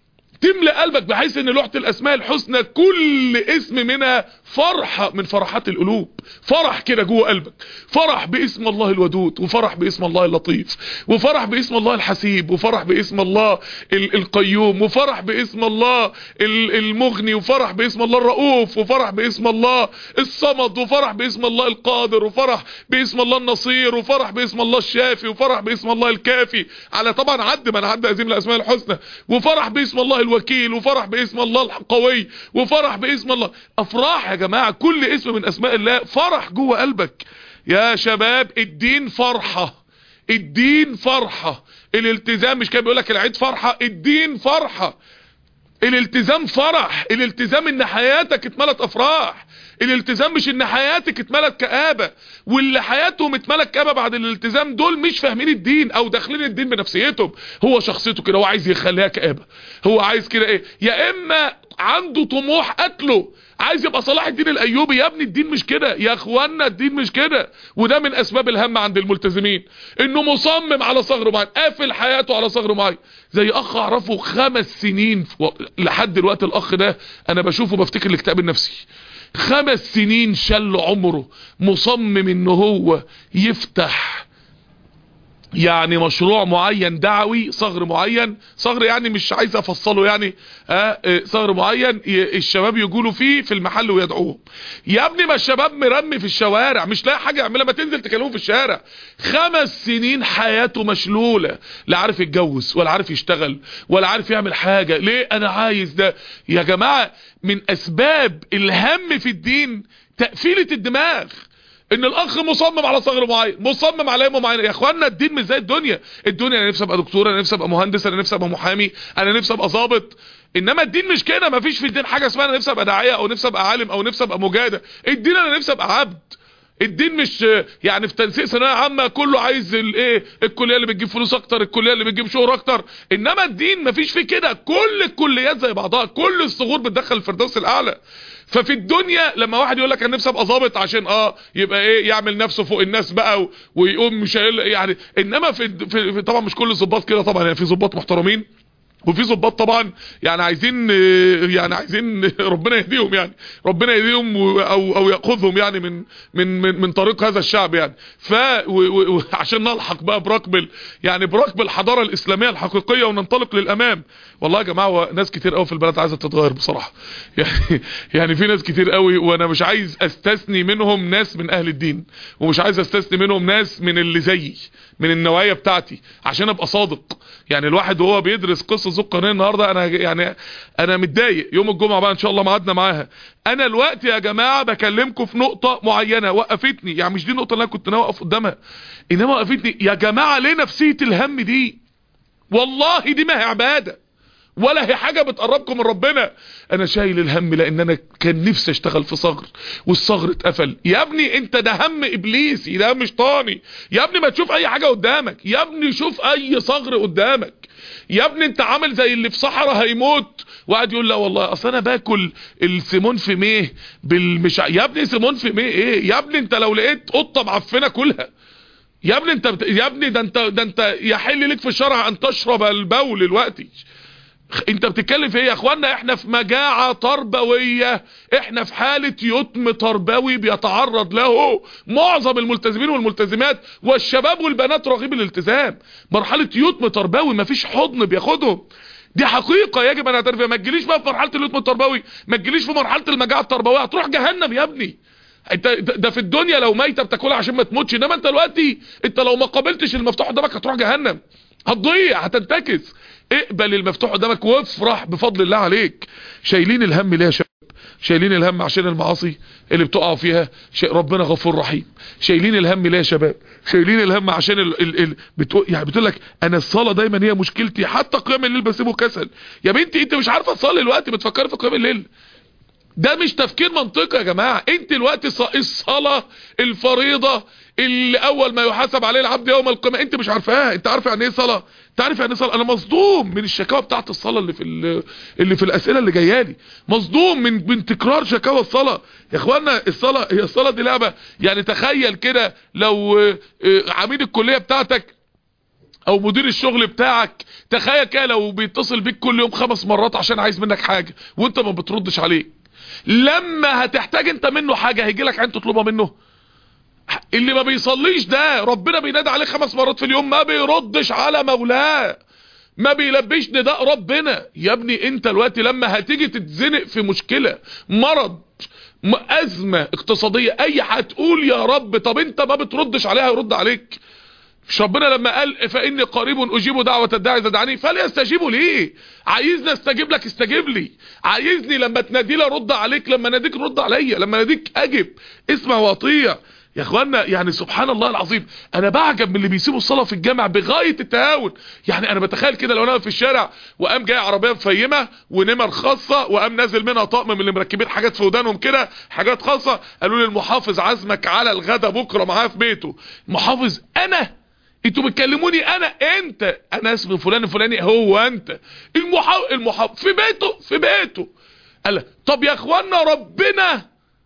Speaker 1: تملأ قلبك، بحيث ان لوحة الاسماء الحسنى كل اسم منها فرحة من فرحات القلوب، فرح كده جوه قلبك، فرح باسم الله الودود، وفرح باسم الله اللطيف، وفرح باسم الله الحسيب، وفرح باسم الله القيوم، وفرح باسم الله المغني، وفرح باسم الله الرؤوف، وفرح باسم الله الصمد، وفرح باسم الله القادر، وفرح باسم الله النصير، وفرح باسم الله الشافي، وفرح باسم الله الكافي، على طبعا عد من عد أزيم الاسماء الحسنى، وفرح باسم الله الوكيل، وفرح باسم الله القوي، وفرح باسم الله. افراح يا جماعة، كل اسم من اسماء الله فرح جوه قلبك. يا شباب الدين فرحة، الدين فرحة. الالتزام مش كان بيقولك العيد فرحة، الدين فرحة. الالتزام فرح، الالتزام ان حياتك اتملت افراح، الالتزام مش ان حياتك اتملت كآبة. واللي حياتهم اتملت كآبة بعد الالتزام دول مش فاهمين الدين او داخلين الدين بنفسيتهم. هو شخصيته كده، هو عايز يخليها كآبة، هو عايز كده ايه، يا اما عنده طموح قتله، عايز يبقى صلاح الدين الايوبي. يا ابني الدين مش كده يا اخوانا، الدين مش كده. وده من اسباب الهم عند الملتزمين، انه مصمم على صغر معين، قافل حياته على صغر معين. زي اخ اعرفه خمس سنين لحد دلوقتي، الاخ ده انا بشوفه بفتكر الاكتئاب النفسي. خمس سنين شل عمره مصمم انه هو يفتح يعني مشروع معين دعوي، صغر معين، صغر يعني مش عايز افصله يعني، اه صغر معين الشباب يقولوا فيه في المحل ويدعوهم. يا ابني ما الشباب مرمي في الشوارع مش لاقي حاجه يعملها، ما تنزل تكلمهم في الشارع. خمس سنين حياته مشلوله، لا عارف يتجوز ولا عارف يشتغل ولا عارف يعمل حاجه. ليه؟ انا عايز ده. يا جماعه من اسباب الهم في الدين تقفيله الدماغ، ان الاخ مصمم على صغر معين، مصمم على يوم معين. يا اخوانا الدين مش زي الدنيا. الدنيا انا نفسي ابقى دكتور، انا نفسي ابقى مهندس، انا نفسي ابقى محامي، انا نفسي ابقى ضابط. انما الدين مش كده، مفيش في الدين حاجه اسمها انا نفسي ابقى داعيه او نفسي ابقى عالم او نفسي ابقى مجاهد. الدين انا نفسي ابقى عبد. الدين مش يعني في تنسيق ثانويه عامه كله عايز الايه، الكليه اللي بتجيب فلوس اكتر، الكليه اللي بتجيب شهره اكتر. انما الدين مفيش فيه كده، كل الكليات زي بعضها، كل الصغور بتدخل الفردوس الاعلى. ففي الدنيا لما واحد يقول لك انا نفسي ابقى ظابط عشان اه يبقى ايه، يعمل نفسه فوق الناس بقى ويقوم مش يعني. انما في, في طبعا مش كل الظباط كده طبعا، يعني في ظباط محترمين وفي ظباط طبعا يعني عايزين يعني عايزين ربنا يهديهم، يعني ربنا يهديهم او او ياخذهم يعني من من من, من طريق هذا الشعب يعني. ف وعشان نلحق بقى براكب يعني براكب الحضاره الاسلاميه الحقيقيه وننطلق للامام. والله يا جماعه ناس كتير قوي في البلد عايزه تتغير بصراحه، يعني يعني في ناس كتير قوي، وانا مش عايز استثني منهم ناس من اهل الدين، ومش عايز استثني منهم ناس من اللي زيي من النوايا بتاعتي، عشان ابقى صادق. يعني الواحد وهو بيدرس قصه ذو القرنين النهارده انا يعني انا متضايق. يوم الجمعه بقى ان شاء الله ميعادنا معاها. انا الوقت يا جماعه بكلمكم في نقطه معينه وقفتني، يعني مش دي النقطه اللي انا كنت ناوي اقف قدامها، انما وقفتني. يا جماعه ليه نفسيه الهم دي؟ والله دي ما هي عباده ولا هي حاجة بتقربكم من ربنا. انا شايل الهم لان انا كان نفسي اشتغل في صغر والصغر اتقفل. يا ابني انت ده هم ابليسي، ده مش طاني. يا ابني ما تشوف اي حاجة قدامك، يا ابني شوف اي صغر قدامك. يا ابني انت عامل زي اللي في صحراء هيموت وقعد يقول لا والله اصل انا باكل السيمون في ميه بالمش. يا ابني سيمون في ميه ايه يا ابني؟ انت لو لقيت قطة معفنة كلها. يا ابني انت بت... يا ابني ده انت ده انت يحل لك في الشرع ان تشرب البول دلوقتي. انت بتتكلم في ايه يا اخوانا؟ احنا في مجاعة تربوية، احنا في حالة يتم تربوي بيتعرض له معظم الملتزمين والملتزمات والشباب والبنات رغيب الالتزام. مرحلة يتم تربوي مفيش حضن بياخدهم، دي حقيقة يجب ان نعترف بيها. ما تجيليش بقى في مرحلة اليتم التربوي، ما تجيليش في مرحلة المجاعة التربوية، هتروح جهنم يا ابني. انت ده في الدنيا لو ميتة بتاكلها عشان ما تموتش، انما انت دلوقتي انت لو ما قابلتش المفتوح قدامك هتروح جهنم، هتضيع، هتنتكس. اقبل المفتوح قدامك وافرح بفضل الله عليك. شايلين الهم ليه يا شباب؟ شايلين الهم عشان المعاصي اللي بتقعوا فيها، ربنا غفور رحيم. شايلين الهم ليه يا شباب؟ شايلين الهم عشان ال ال ال بتقول يعني بتقول لك انا الصلاه دايما هي مشكلتي، حتى قيام الليل بسيبه كسل. يا بنتي انت مش عارفه تصلي الوقت بتفكري في قيام الليل؟ ده مش تفكير منطقي يا جماعه. انت الوقت الصلاه الفريضه اللي اول ما يحاسب عليه العبد يوم القيامه انت مش عارفاها. انت عارف يعني ايه صلاه؟ انت عارف يعني ايه صلاه؟ انا مصدوم من الشكاوى بتاعت الصلاه اللي في اللي في الاسئله اللي جايه لي، مصدوم من من تكرار شكاوى الصلاه. يا اخوانا الصلاه هي الصلاه دي لعبه؟ يعني تخيل كده لو عميد الكليه بتاعتك او مدير الشغل بتاعك، تخيل كده لو بيتصل بيك كل يوم خمس مرات عشان عايز منك حاجه وانت ما بتردش عليه، لما هتحتاج انت منه حاجه هيجي لك عين تطلبها منه؟ اللي ما بيصليش ده ربنا بينادي عليه خمس مرات في اليوم ما بيردش على مولاه، ما بيلبيش نداء ربنا. يا ابني انت الوقت لما هتيجي تتزنق في مشكله، مرض، ازمه اقتصاديه، اي حاجه، تقول يا رب، طب انت ما بتردش عليها يرد عليك؟ مش ربنا لما قال فاني قريب اجيب دعوه الداعي اذا دعاني فليستجيبوا ليه؟ عايزني استجيب لك استجيب لي، عايزني لما تنادي لي ارد عليك، لما ناديك رد عليا، لما ناديك اجب، اسمع واطيع. يا اخوانا يعني سبحان الله العظيم، انا بعجب من اللي بيسيبوا الصلاه في الجامع بغايه التهاون. يعني انا بتخيل كده لو انا في الشارع وقام جاي عربيه مفيمه ونمر خاصه وقام نازل منها طقم من اللي مركبين حاجات في ودانهم كده، حاجات خاصه، قالوا لي المحافظ عزمك على الغدا بكره معاه في بيته. محافظ انا؟ انتوا بتكلموني انا؟ انت انا اسمي فلان الفلاني، هو انت المحافظ المحافظ في بيته في بيته قال طب يا اخوانا ربنا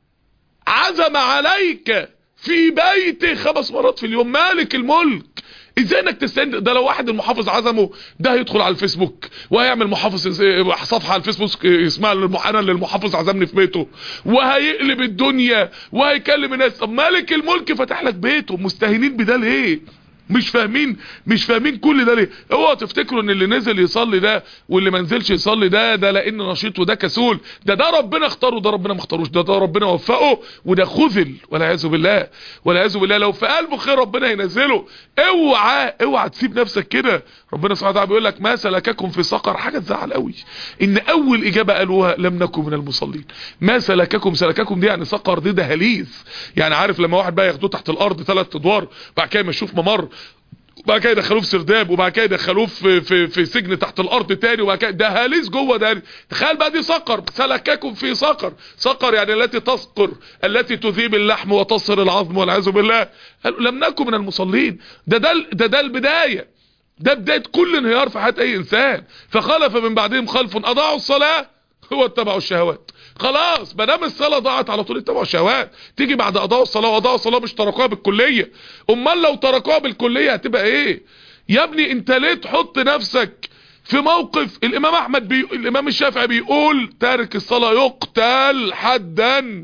Speaker 1: عزم عليك في بيتي خمس مرات في اليوم، مالك الملك، ازاي انك تستند؟ ده لو واحد المحافظ عزمه ده هيدخل على الفيسبوك وهيعمل محافظ صفحه على الفيسبوك اسمها انا اللي المحافظ عزمني في بيته، وهيقلب الدنيا وهيكلم الناس. طب مالك الملك فتح لك بيته، مستهينين بده ليه؟ مش فاهمين مش فاهمين كل ده ليه؟ اوعوا تفتكروا ان اللي نزل يصلي ده واللي ما نزلش يصلي ده ده لان نشيط وده كسول، ده ده ربنا اختاره، ده ربنا ما اختاروش، ده ده ربنا وفقه وده خذل والعياذ بالله والعياذ بالله. لو في قلبه خير ربنا ينزله. اوعى اوعى تسيب نفسك كده. ربنا سبحانه وتعالى بيقول لك ما سلككم في سقر، حاجه تزعل قوي ان اول اجابه قالوها لم نكن من المصلين. ما سلككم، سلككم دي يعني سقر، دي دهاليز. يعني عارف لما واحد بقى ياخدوه تحت الارض ثلاث ادوار بعد كده يشوف ممر وبعد كده يدخلوه في سرداب وبعد كده يدخلوه في في في سجن تحت الارض تاني وبعد كده دهاليز جوه ده. تخيل بقى دي سقر، سلككم في سقر. سقر يعني التي تسقر، التي تذيب اللحم وتصهر العظم والعياذ بالله. قالوا لم نكن من المصلين. ده ده ده, ده البدايه، ده بدايه كل انهيار في حياه اي انسان. فخلف من بعدهم خلف اضاعوا الصلاه واتبعوا الشهوات. خلاص ما دام الصلاه ضاعت على طول اتبعوا الشهوات. تيجي بعد اضاعوا الصلاه واضاعوا الصلاه مش تركوها بالكليه. امال لو تركوها بالكليه هتبقى ايه؟ يا ابني انت ليه تحط نفسك في موقف؟ الامام احمد بي... الامام الشافعي بيقول تارك الصلاه يقتل حدا،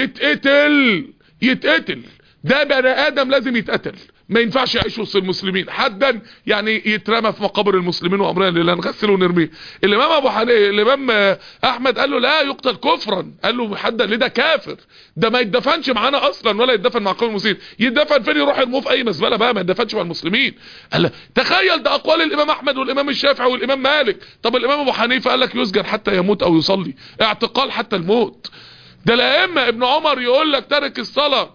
Speaker 1: يتقتل يتقتل. ده بني ادم لازم يتقتل، ما ينفعش يعيش وسط المسلمين حدا، يعني يترمى في مقابر المسلمين وامرنا لله نغسله ونرميه. الامام ابو حنيفه الامام احمد قال له لا يقتل كفرا، قال له حدا ليه؟ ده كافر، ده ما يدفنش معانا اصلا ولا يدفن مع قوم المسلمين. يدفن فين؟ يروح يرموه في اي مزبله بقى، ما يدفنش مع المسلمين. قال تخيل ده اقوال الامام احمد والامام الشافعي والامام مالك. طب الامام ابو حنيفه قال لك يسجن حتى يموت او يصلي، اعتقال حتى الموت. ده الائمه ابن عمر يقول لك ترك الصلاه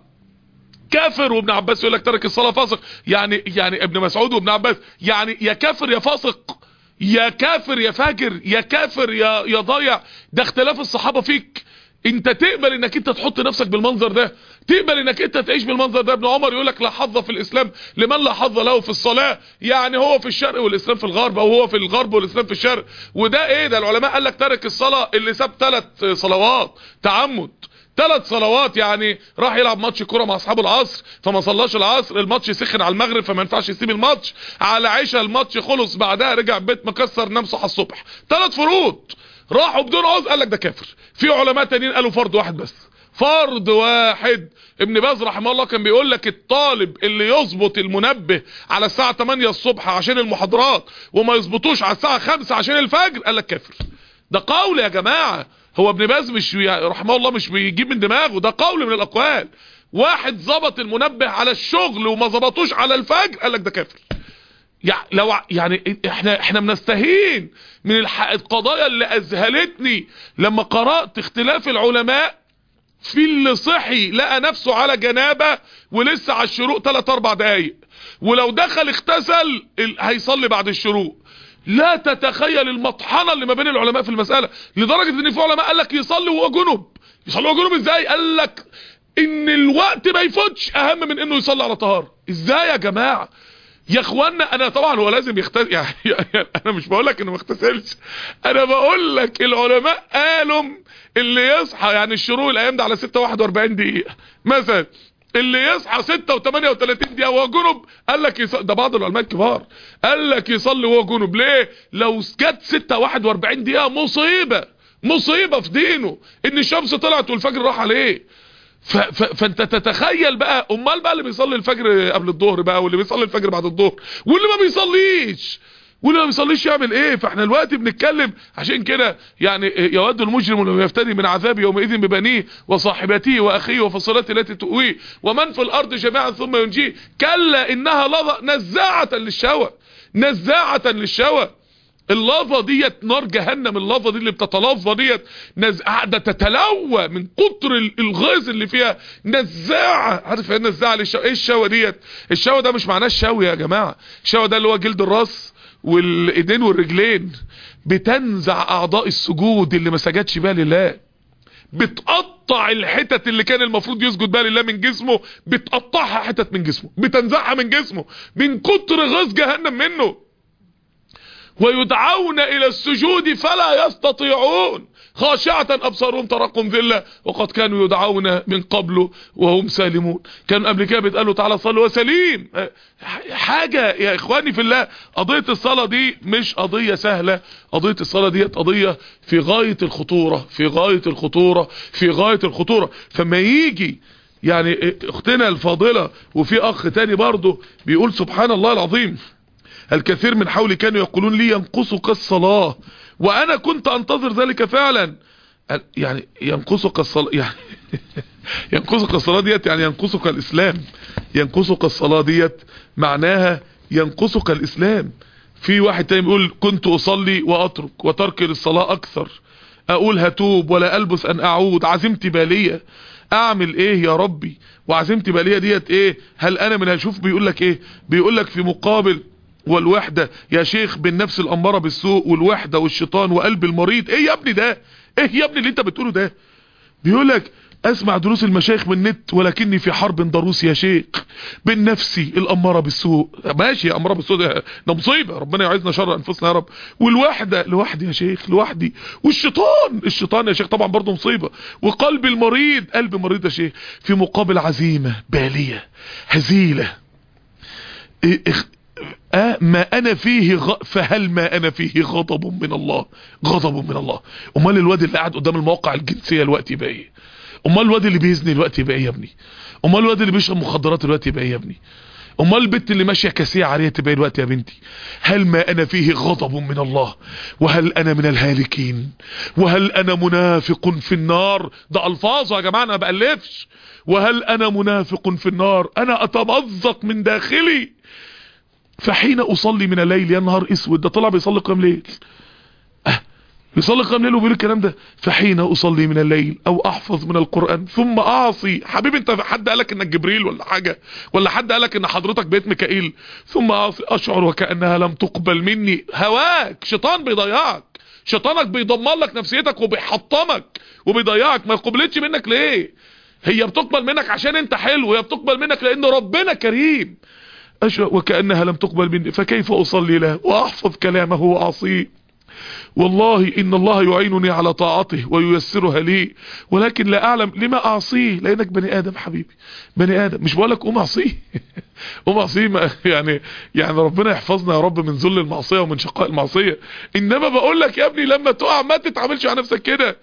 Speaker 1: كافر، وابن عباس يقول لك ترك الصلاه فاسق. يعني يعني ابن مسعود وابن عباس يعني يا كافر يا فاسق، يا كافر يا فاجر، يا كافر يا يا ضايع. ده اختلاف الصحابه فيك. انت تقبل انك انت تحط نفسك بالمنظر ده؟ تقبل انك انت تعيش بالمنظر ده؟ ابن عمر يقول لك لا حظ في الاسلام لمن لا حظ له في الصلاه. يعني هو في الشرق والاسلام في الغرب، او هو في الغرب والاسلام في الشرق. وده ايه ده؟ العلماء قال لك ترك الصلاه اللي ساب ثلاث صلوات تعمد، ثلاث صلوات. يعني راح يلعب ماتش كوره مع اصحاب العصر فما صلاش العصر، الماتش سخن على المغرب فما ينفعش يسيب الماتش، على عشاء الماتش خلص بعدها رجع البيت مكسر نام صحى الصبح. ثلاث فروض راحوا بدون عذر، قال لك ده كافر. في علماء تانيين قالوا فرض واحد بس، فرض واحد. ابن باز رحمه الله كان بيقول لك الطالب اللي يظبط المنبه على الساعه تمانية الصبح عشان المحاضرات وما يظبطوش على الساعه خمسة عشان الفجر، قال لك كافر. ده قول يا جماعه، هو ابن باز مش رحمه الله مش بيجيب من دماغه، ده قول من الاقوال. واحد ظبط المنبه على الشغل وما ظبطوش على الفجر، قال لك ده كافر. يعني لو يعني احنا احنا بنستهين من القضايا اللي اذهلتني لما قرأت اختلاف العلماء في اللي صحي لقى نفسه على جنابه ولسه على الشروق ثلاث اربع دقايق، ولو دخل اغتسل هيصلي بعد الشروق. لا تتخيل المطحنه اللي ما بين العلماء في المساله، لدرجه ان في علماء قال لك يصلي وهو جنب. يصلي وهو جنب ازاي؟ قال لك ان الوقت ما يفوتش اهم من انه يصلي على طهاره. ازاي يا جماعه يا اخوانا؟ انا طبعا هو لازم يغتسل يعني, يعني انا مش بقول لك انه ما يغتسلش، انا بقول لك العلماء قالوا اللي يصحى يعني الشروق الايام ده على ستة واحد واربعين دقيقه مثلا، اللي يصحى ستة وثمانية وثلاثين دقيقه وهو جنب قال لك يصلي. ده بعض العلماء الكبار قال لك يصلي وهو جنب. ليه؟ لو جت ستة واحد واربعين دقيقه مصيبه مصيبه في دينه، ان الشمس طلعت والفجر راح عليه. ف ف فانت تتخيل بقى، امال بقى اللي بيصلي الفجر قبل الظهر بقى، واللي بيصلي الفجر بعد الظهر، واللي ما بيصليش واللي ما بيصليش يعمل ايه؟ فاحنا دلوقتي بنتكلم عشان كده يعني يود المجرم لو يفتدي من عذاب يومئذ ببنيه وصاحبته واخيه وفصيلته التي تؤويه ومن في الارض جميعا ثم ينجيه كلا انها لظى نزاعة للشوى نزاعة للشوى. اللافة ديت نار جهنم، اللافة دي اللي بتتلظى ديت نز... قاعدة تتلوى من كتر الغاز اللي فيها، نزاعة. عارف ايه نزاعة للشوى؟ ايه الشوى ديت؟ الشوى ده مش معناه الشوي يا جماعة، الشوى ده اللي هو جلد الراس والايدين والرجلين، بتنزع اعضاء السجود اللي ما سجدش بها لله، بتقطع الحتت اللي كان المفروض يسجد بها لله من جسمه، بتقطعها حتت من جسمه، بتنزعها من جسمه من كتر غاز جهنم منه. ويدعون الى السجود فلا يستطيعون خاشعة ابصارهم ترقم ذلة وقد كانوا يدعون من قبل وهم سالمون. كانوا قبل كده بيتقالوا تعالى صلوا وسليم. حاجة يا اخواني في الله، قضية الصلاة دي مش قضية سهلة، قضية الصلاة دي قضية في غاية الخطورة في غاية الخطورة في غاية الخطورة. فما يجي يعني اختنا الفاضلة وفي اخ تاني برضه بيقول سبحان الله العظيم الكثير من حولي كانوا يقولون لي ينقصك الصلاة وانا كنت انتظر ذلك فعلا. يعني ينقصك الصلاة يعني ينقصك الصلاة ديت يعني ينقصك الاسلام، ينقصك الصلاة ديت معناها ينقصك الاسلام. في واحد تاني بيقول كنت اصلي واترك وترك للصلاة اكثر، اقول هتوب ولا البس ان اعود، عزيمتي بالية، اعمل ايه يا ربي؟ وعزيمتي بالية ديت ايه؟ هل انا من هشوف بيقول لك ايه؟ بيقول لك في مقابل والوحدة يا شيخ بالنفس الأمارة بالسوء والوحدة والشيطان وقلب المريض. ايه يا ابني ده؟ ايه يا ابني اللي انت بتقوله ده؟ بيقولك اسمع دروس المشايخ من النت ولكني في حرب ضروس يا شيخ بالنفس الأمارة بالسوء. ماشي يا أمارة بالسوء ده, ده مصيبة، ربنا يعيذنا شر أنفسنا يا رب. والوحدة لوحدي يا شيخ لوحدي، والشيطان الشيطان يا شيخ طبعا برضه مصيبة، وقلب المريض قلب مريض يا شيخ، في مقابل عزيمة بالية هزيلة. إيه أه ما انا فيه غ... فهل ما انا فيه غضب من الله؟ غضب من الله. امال الواد اللي قاعد قدام المواقع الجنسيه الوقت يبقى ايه؟ امال الواد اللي بيزني الوقت يبقى ايه يا ابني؟ امال الواد اللي بيشرب مخدرات الوقت يبقى ايه يا ابني؟ امال البنت اللي ماشيه كاسيه عاريه تبقى ايه الوقت يا بنتي؟ هل ما انا فيه غضب من الله؟ وهل انا من الهالكين؟ وهل انا منافق في النار؟ ده الفاظ يا جماعه انا ما بالفش. وهل انا منافق في النار؟ انا اتمزق من داخلي فحين اصلي من الليل. يا نهار اسود، ده طلع بيصلي قيام ليل، اه بيصلي قيام ليل وبيقول الكلام ده. فحين اصلي من الليل او احفظ من القرآن ثم اعصي. حبيبي انت حد قالك انك جبريل ولا حاجة؟ ولا حد قالك ان حضرتك بيت ميكائيل؟ ثم اعصي اشعر وكأنها لم تقبل مني. هواك شيطان بيضيعك، شيطانك بيدمر لك نفسيتك وبيحطمك وبيضيعك. ما قبلتش منك ليه؟ هي بتقبل منك عشان انت حلو، هي بتقبل منك لان ربنا كريم. أشرق وكأنها لم تقبل مني فكيف أصلي له وأحفظ كلامه وأعصيه؟ والله إن الله يعينني على طاعته وييسرها لي، ولكن لا أعلم لما أعصيه. لأنك بني آدم حبيبي، بني آدم. مش بقولك قوم أعصيه قوم أعصيه يعني يعني ربنا يحفظنا يا رب من ذل المعصية ومن شقاء المعصية. إنما بقولك يا ابني لما تقع ما تتعاملش على نفسك كده.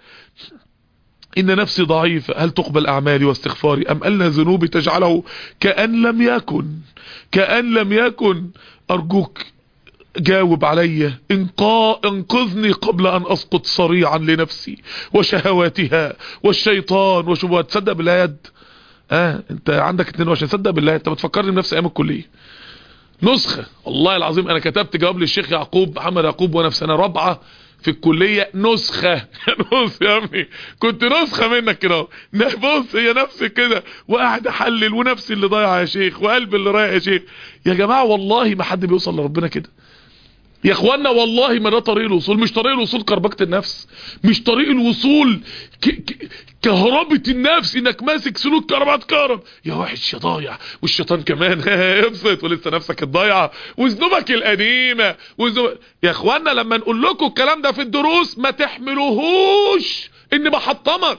Speaker 1: إن نفسي ضعيفة هل تقبل أعمالي واستغفاري أم أن ذنوبي تجعله كأن لم يكن كأن لم يكن. أرجوك جاوب علي، انقا انقذني قبل أن أسقط صريعا لنفسي وشهواتها والشيطان وشبهات. تصدق بالله يد؟ اه انت عندك اتنين وعشرين، صدق بالله انت بتفكرني بنفس ايام الكلية. نسخة. والله العظيم انا كتبت جواب للشيخ يعقوب محمد يعقوب وانا في سنة رابعة في الكلية، نسخة. بص يا ابني كنت نسخة منك كده، بص هي نفسك كده، وقاعد احلل ونفسي اللي ضايعه يا شيخ وقلبي اللي رايح يا شيخ. يا جماعة والله ما حد بيوصل لربنا كده يا اخوانا، والله ما ده طريق الوصول. مش طريق الوصول كربكة النفس، مش طريق الوصول ك... ك... كهربة النفس انك ماسك سلوك كهربات كهرب يا وحش يا ضايع، والشيطان كمان ابسط ولسه نفسك الضايعة وذنوبك القديمة وذنوب... يا اخوانا لما نقول لكم الكلام ده في الدروس ما تحملوهوش ان بحطمك،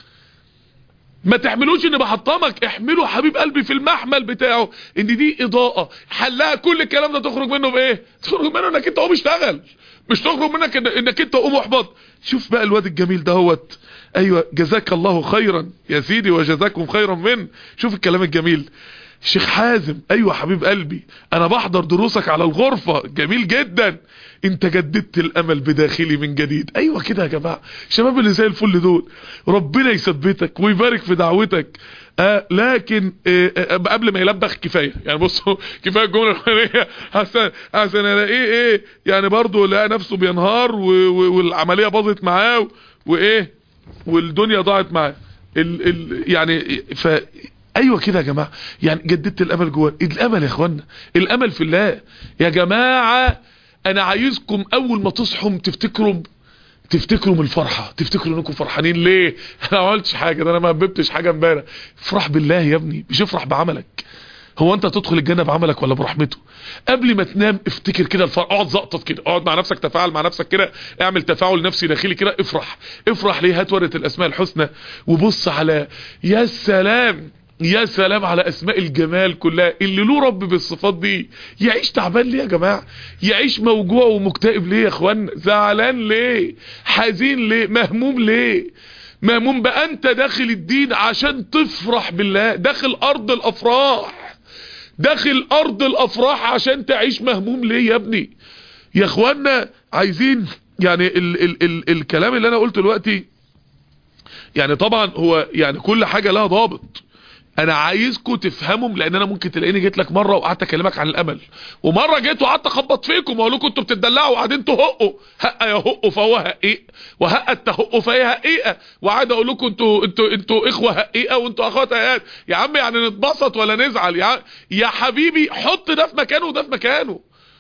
Speaker 1: ما تحملوش ان بحطمك، احملوا حبيب قلبي في المحمل بتاعه ان دي اضاءة حلها كل الكلام ده. تخرج منه بايه؟ تخرج منه انك انت قوم اشتغل، مش تخرج منك انك انت قوم احبط. شوف بقى الواد الجميل دهوت، ايوه جزاك الله خيرا يا سيدي وجزاكم خيرا من. شوف الكلام الجميل شيخ حازم، ايوه حبيب قلبي انا بحضر دروسك على الغرفة، جميل جدا، انت جددت الامل بداخلي من جديد. ايوه كده يا جماعة، شباب اللي زي الفل دول ربنا يثبتك ويبارك في دعوتك. آه لكن آه آه قبل ما يلبخ كفاية يعني، بصوا كفاية الجملة الأولانية، حسن حسن الاقيه ايه يعني برضه لقى نفسه بينهار والعملية باظت معاه وايه والدنيا ضاعت معاه ال ال يعني ف ايوه كده يا جماعه، يعني جددت الامل جوه. الامل يا اخوانا الامل في الله يا جماعه. انا عايزكم اول ما تصحوا تفتكروا تفتكروا من الفرحه، تفتكروا انكم فرحانين ليه؟ انا ما عملتش حاجه، ده انا ما هببتش حاجه امبارح. افرح بالله يا ابني، مش افرح بعملك. هو انت هتدخل الجنه بعملك ولا برحمته؟ قبل ما تنام افتكر كده الفرح، اقعد زقطط كده، اقعد مع نفسك، تفاعل مع نفسك كده، اعمل تفاعل نفسي داخلي كده، افرح. افرح ليه؟ هات ورقه الاسماء الحسنى وبص على، يا سلام يا سلام على اسماء الجمال كلها اللي له رب بالصفات دي. يعيش تعبان ليه يا جماعه؟ يعيش موجوع ومكتئب ليه يا اخوان؟ زعلان ليه؟ حزين ليه؟ مهموم ليه؟ مهموم بقى. انت داخل الدين عشان تفرح بالله، داخل ارض الافراح، داخل ارض الافراح عشان تعيش مهموم ليه يا ابني؟ يا اخوانا عايزين يعني ال ال ال الكلام اللي انا قلته دلوقتي يعني طبعا هو يعني كل حاجة لها ضابط. انا عايزكم تفهموا، لان انا ممكن تلاقيني جيت لك مره وقعدت اكلمك عن الامل، ومره جيت وقعدت اخبط فيكم واقول لكم انتوا بتدلعوا وقاعدين تهقوا، هق يا هقوا فهو هقيق، وهق التهقوا فهي هقيقه، وقعد اقول لكم انتوا انتوا انتوا اخوه هقيقه وانتوا اخوات هقيقات. يا عم يعني نتبسط ولا نزعل؟ يا يا حبيبي حط ده في مكانه وده في مكانه،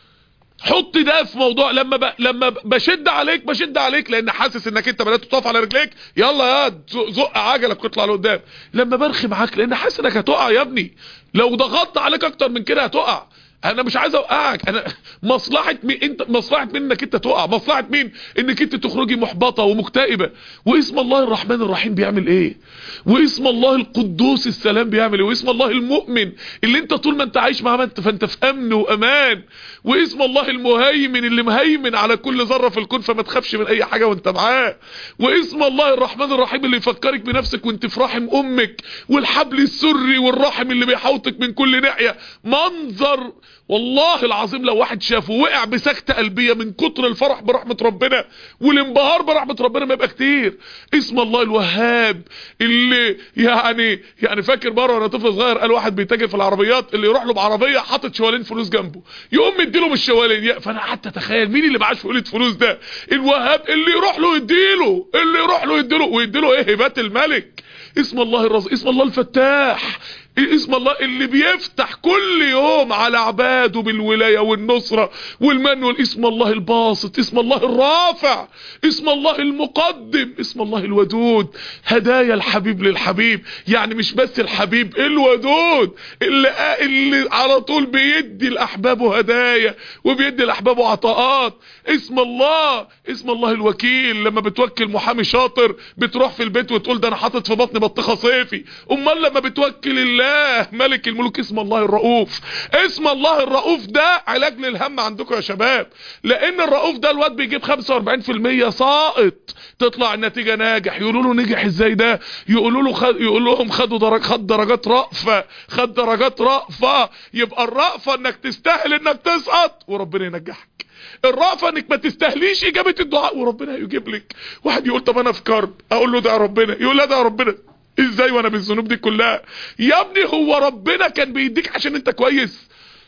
Speaker 1: حط ده في موضوع. لما ب... لما بشد عليك بشد عليك لان حاسس انك انت بدات تقف على رجليك، يلا يا زق عجلك واطلع لقدام. لما برخي معاك لان حاسس انك هتقع يا ابني، لو ضغطت عليك اكتر من كده هتقع. انا مش عايز اوقعك، انا مصلحه مين انت؟ مصلحه مين انك انت تقع؟ مصلحه مين انك انت تخرجي محبطه ومكتئبه؟ واسم الله الرحمن الرحيم بيعمل ايه؟ واسم الله القدوس السلام بيعمل ايه؟ واسم الله المؤمن اللي انت طول ما انت عايش معاه انت فانت في امن وامان. واسم الله المهيمن اللي مهيمن على كل ذره في الكون فما تخافش من اي حاجه وانت معاه. واسم الله الرحمن الرحيم اللي يفكرك بنفسك وانت في رحم امك، والحبل السري والرحم اللي بيحوطك من كل ناحيه. منظر والله العظيم لو واحد شافه وقع بسكتة قلبية من كتر الفرح برحمة ربنا والانبهار برحمة ربنا ما يبقى كتير. اسم الله الوهاب اللي يعني يعني فاكر مرة وانا طفل صغير قال واحد بيتاجر في العربيات اللي يروح له بعربية حاطط شوالين فلوس جنبه يقوم يديله من الشوالين. فانا قعدت اتخيل مين اللي معاه شوالين فلوس ده؟ الوهاب اللي يروح له يديله، اللي يروح له يديله ويديله ايه؟ هبات الملك. اسم الله الرزاق، اسم الله الفتاح، اسم الله اللي بيفتح كل يوم على عباده بالولاية والنصرة والمن. والاسم الله الباسط، اسم الله الرافع، اسم الله المقدم، اسم الله الودود. هدايا الحبيب للحبيب، يعني مش بس الحبيب، الودود اللي, اللي على طول بيدي لأحبابه هدايا وبيدي لأحبابه عطاءات. اسم الله اسم الله الوكيل، لما بتوكل محامي شاطر بتروح في البيت وتقول ده انا حاطط في بطني بطيخه صيفي. امال لما بتوكل الله ملك الملوك اسم الله الرؤوف. اسم الله الرؤوف ده علاج للهم عندكم يا شباب، لان الرؤوف ده الواد بيجيب خمسة واربعين في المية ساقط، تطلع النتيجة ناجح. يقولوا له نجح ازاي ده؟ يقولوا له خد... يقول لهم خدوا درج... خد درجات رأفة، خد درجات رأفة. يبقى الرأفة انك تستاهل انك تسقط وربنا ينجحك، الرأفة انك ما تستاهليش اجابة الدعاء وربنا يجيب لك. واحد يقول طب انا في كرب، اقول له ده يا ربنا، يقول لا ده يا ربنا ازاي وانا بالذنوب دي كلها؟ يا ابني هو ربنا كان بيديك عشان انت كويس؟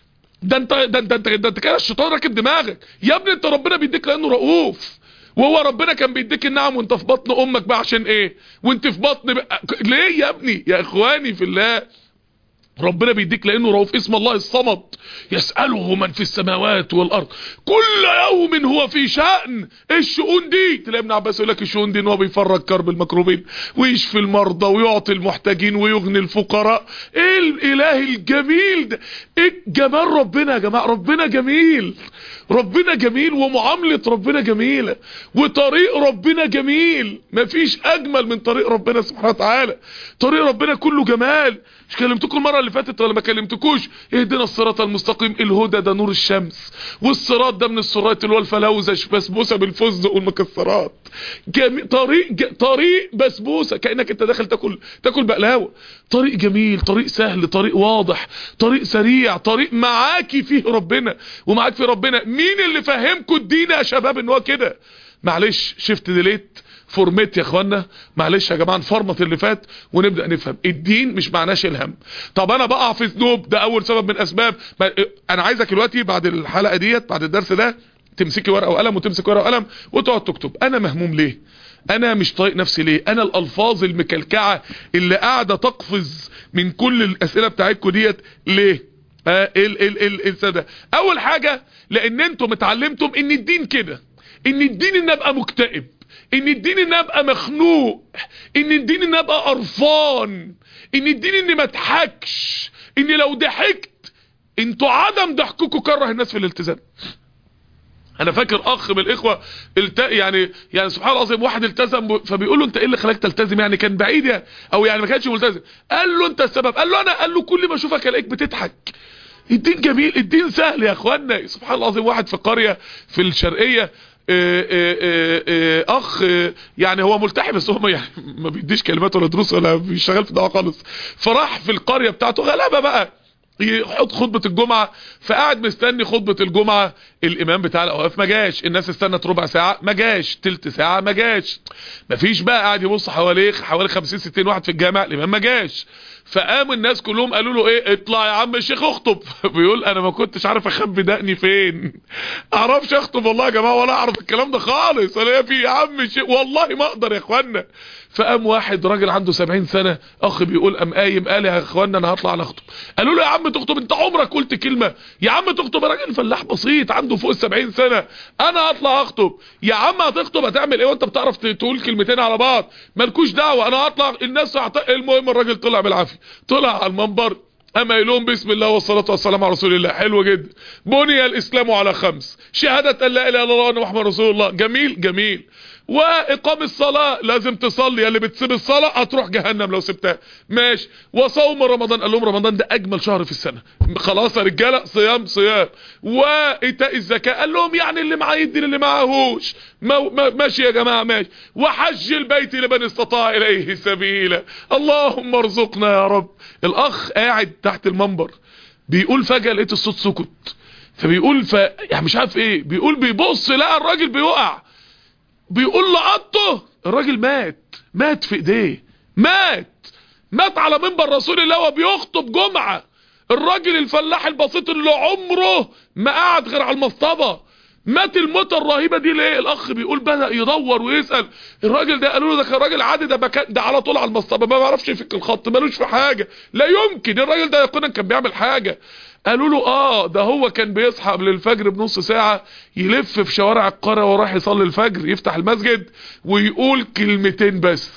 Speaker 1: ده انت ده انت ده انت كده الشيطان راكب دماغك يا ابني. انت ربنا بيديك لانه رؤوف، وهو ربنا كان بيديك النعم وانت في بطن امك بقى عشان ايه؟ وانت في بطن بقى ليه يا ابني؟ يا اخواني في الله، ربنا بيديك لانه رؤوف. اسم الله الصمد، يسأله من في السماوات والارض كل يوم هو في شأن. ايه الشؤون دي؟ تلاقي ابن عباس يقول لك الشؤون دي ان هو بيفرج كرب المكروبين ويشفي المرضى ويعطي المحتاجين ويغني الفقراء. ايه الاله الجميل ده؟ ايه جمال ربنا يا جماعه؟ ربنا جميل، ربنا جميل، ومعاملة ربنا جميلة، وطريق ربنا جميل. مفيش اجمل من طريق ربنا سبحانه وتعالى. طريق ربنا كله جمال. مش كلمتكم المره اللي فاتت ولا ما كلمتكوش؟ اهدنا الصراط المستقيم. الهدى ده نور الشمس، والصراط ده من الصراط اللي هو الفلوزه، بسبوسه بالفستق والمكسرات. جميل. طريق ج... طريق بسبوسه، كانك انت داخل تاكل تاكل بقلاوه. طريق جميل، طريق سهل، طريق واضح، طريق سريع، طريق معاكي فيه ربنا ومعاك في ربنا. مين اللي فهمكم الدين يا شباب ان هو كده؟ معلش شفت ديليت فورميت يا اخوانا، معلش يا جماعه نفرمط اللي فات ونبدا نفهم الدين. مش معناه شيل هم. طب انا بقع في ذنوب، ده اول سبب من اسباب. انا عايزك دلوقتي بعد الحلقه ديت، بعد الدرس ده، تمسكي ورقه وقلم وتمسك ورقه وقلم وتقعد تكتب انا مهموم ليه، انا مش طايق نفسي ليه، انا الالفاظ المكلكعه اللي قاعده تقفز من كل الاسئله بتاعتكم ديت ليه. آه ال ال ال ال ده اول حاجه، لان انتم اتعلمتم ان الدين كده، ان الدين ان ابقى مكتئب، ان الدين ان ابقى مخنوق، ان الدين ان ابقى قرفان، ان الدين اني ما اضحكش، اني لو ضحكت انتوا عدم ضحككم كره الناس في الالتزام. انا فاكر اخ من الاخوه الت... يعني يعني سبحان الله العظيم، واحد التزم فبيقول له انت ايه اللي خلاك تلتزم؟ يعني كان بعيد يعني، او يعني ما كانش ملتزم. قال له انت السبب. قال له انا. قال له كل ما اشوفك الاقيك بتضحك. الدين جميل، الدين سهل يا اخوانا. سبحان الله العظيم، واحد في قريه في الشرقيه، إيه إيه إيه اخ يعني هو ملتحي بس هو يعني ما بيديش كلمات ولا دروس ولا بيشتغل في دعوه خالص. فراح في القريه بتاعته غلابه بقى يحط خطبه الجمعه، فقعد مستني خطبه الجمعه. الامام بتاع الاوقاف ما جاش، الناس استنت ربع ساعه ما جاش، تلت ساعه ما جاش، مفيش بقى. قاعد يبص حواليه حوالي خمسين ستين واحد في الجامع، الامام ما جاش. فقام الناس كلهم قالوا له ايه، اطلع يا عم الشيخ اخطب. بيقول انا ما كنتش عارف اخبي دقني فين، اعرفش اخطب والله يا جماعه، ولا اعرف الكلام ده خالص، ولا في يا عم الشيخ والله ما اقدر يا اخوانا. فقام واحد راجل عنده سبعين سنه اخ بيقول، قام قايم قال يا اخوانا انا هطلع اخطب. قالوا له يا عم تخطب؟ انت عمرك قلت كلمه؟ يا عم تخطب؟ راجل فلاح بسيط عنده فوق السبعين سنه. انا هطلع اخطب. يا عم هتخطب هتعمل ايه وانت بتعرف تقول كلمتين على بعض؟ مالكوش دعوه، انا هطلع الناس هعت... المهم الراجل طلع بالعافيه، طلع على المنبر اما يقولون بسم الله والصلاه والسلام على رسول الله. حلو جدا. بني الاسلام على خمس، شهاده ان لا اله الا الله وان محمد رسول الله. جميل جميل. واقام الصلاه، لازم تصلي، اللي بتسيب الصلاه هتروح جهنم لو سبتها. ماشي. وصوم رمضان، قال لهم رمضان ده اجمل شهر في السنه، خلاص يا رجاله صيام صيام. وايتاء الزكاه، قال لهم يعني اللي معاه يدي اللي معاهوش. ماشي يا جماعه ماشي. وحج البيت لمن استطاع اليه سبيلا. اللهم ارزقنا يا رب. الاخ قاعد تحت المنبر بيقول فجاه لقيت الصوت سكت، فبيقول ف يعني مش عارف ايه، بيقول بيبص لقى الراجل بيقع، بيقول لقطه الراجل مات، مات في ايديه، مات مات على منبر رسول الله وبيخطب جمعة. الراجل الفلاح البسيط اللي عمره ما قعد غير على المصطبة مات الموتة الرهيبة دي ليه؟ الاخ بيقول بدأ يدور ويسأل الراجل ده، قالوا له ده كان راجل عادي، ده بكا ده على طول على المصطبة، ما بيعرفش يفك الخط، مالوش في حاجة، لا يمكن الراجل ده يقينا كان بيعمل حاجة. قالوا له اه ده هو كان بيصحى قبل الفجر بنص ساعة يلف في شوارع القرية وراح يصلي الفجر، يفتح المسجد ويقول كلمتين بس،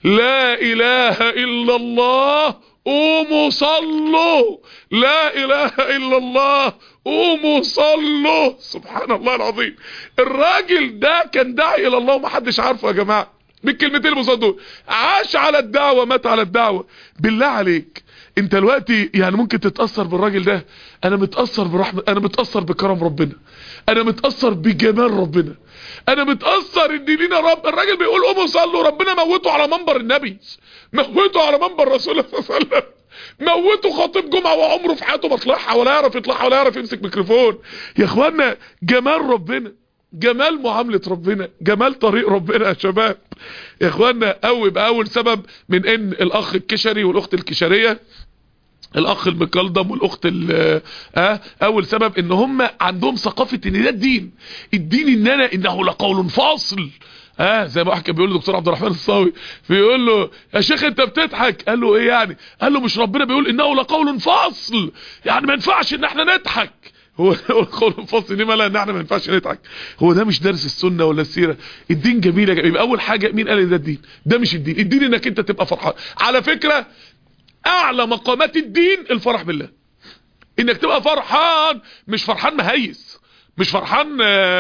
Speaker 1: لا اله الا الله قوموا صلوا، لا اله الا الله قوموا صلوا. سبحان الله العظيم. الراجل ده كان داعي الى الله ومحدش عارفه يا جماعة بالكلمتين المصاد دول، عاش على الدعوة مات على الدعوة. بالله عليك انت دلوقتي يعني ممكن تتأثر بالراجل ده؟ انا متأثر برحمة، انا متأثر بكرم ربنا، انا متأثر بجمال ربنا، انا متأثر ان لينا رب. الراجل بيقول قوموا صلوا، ربنا موته على منبر النبي، موته على منبر رسول الله صلى الله عليه وسلم، موته خطيب جمعة وعمره في حياته ما طلعها ولا يعرف يطلعها ولا يعرف يمسك ميكروفون. يا اخوانا جمال ربنا، جمال معاملة ربنا، جمال طريق ربنا يا شباب. يا اخوانا او يبقى اول سبب من ان الاخ الكشري والاخت الكشرية الاخ المكلضم والاخت ال اه اول سبب ان هم عندهم ثقافه ان ده الدين. الدين ان انا انه لقول فاصل. اه زي ما واحد كان بيقول له دكتور عبد الرحمن الصاوي، بيقول له يا شيخ انت بتضحك، قال له ايه يعني؟ قال له مش ربنا بيقول انه لقول فاصل، يعني ما ينفعش ان احنا نضحك. هو القول الفاصل ليه مالها ان احنا ما ينفعش نضحك؟ هو ده مش درس السنه ولا السيره؟ الدين جميل يا جماعه. يبقى اول حاجه مين قال ده الدين؟ ده مش الدين. الدين انك انت تبقى فرحان. على فكره اعلى مقامات الدين الفرح بالله، انك تبقى فرحان، مش فرحان مهيس، مش فرحان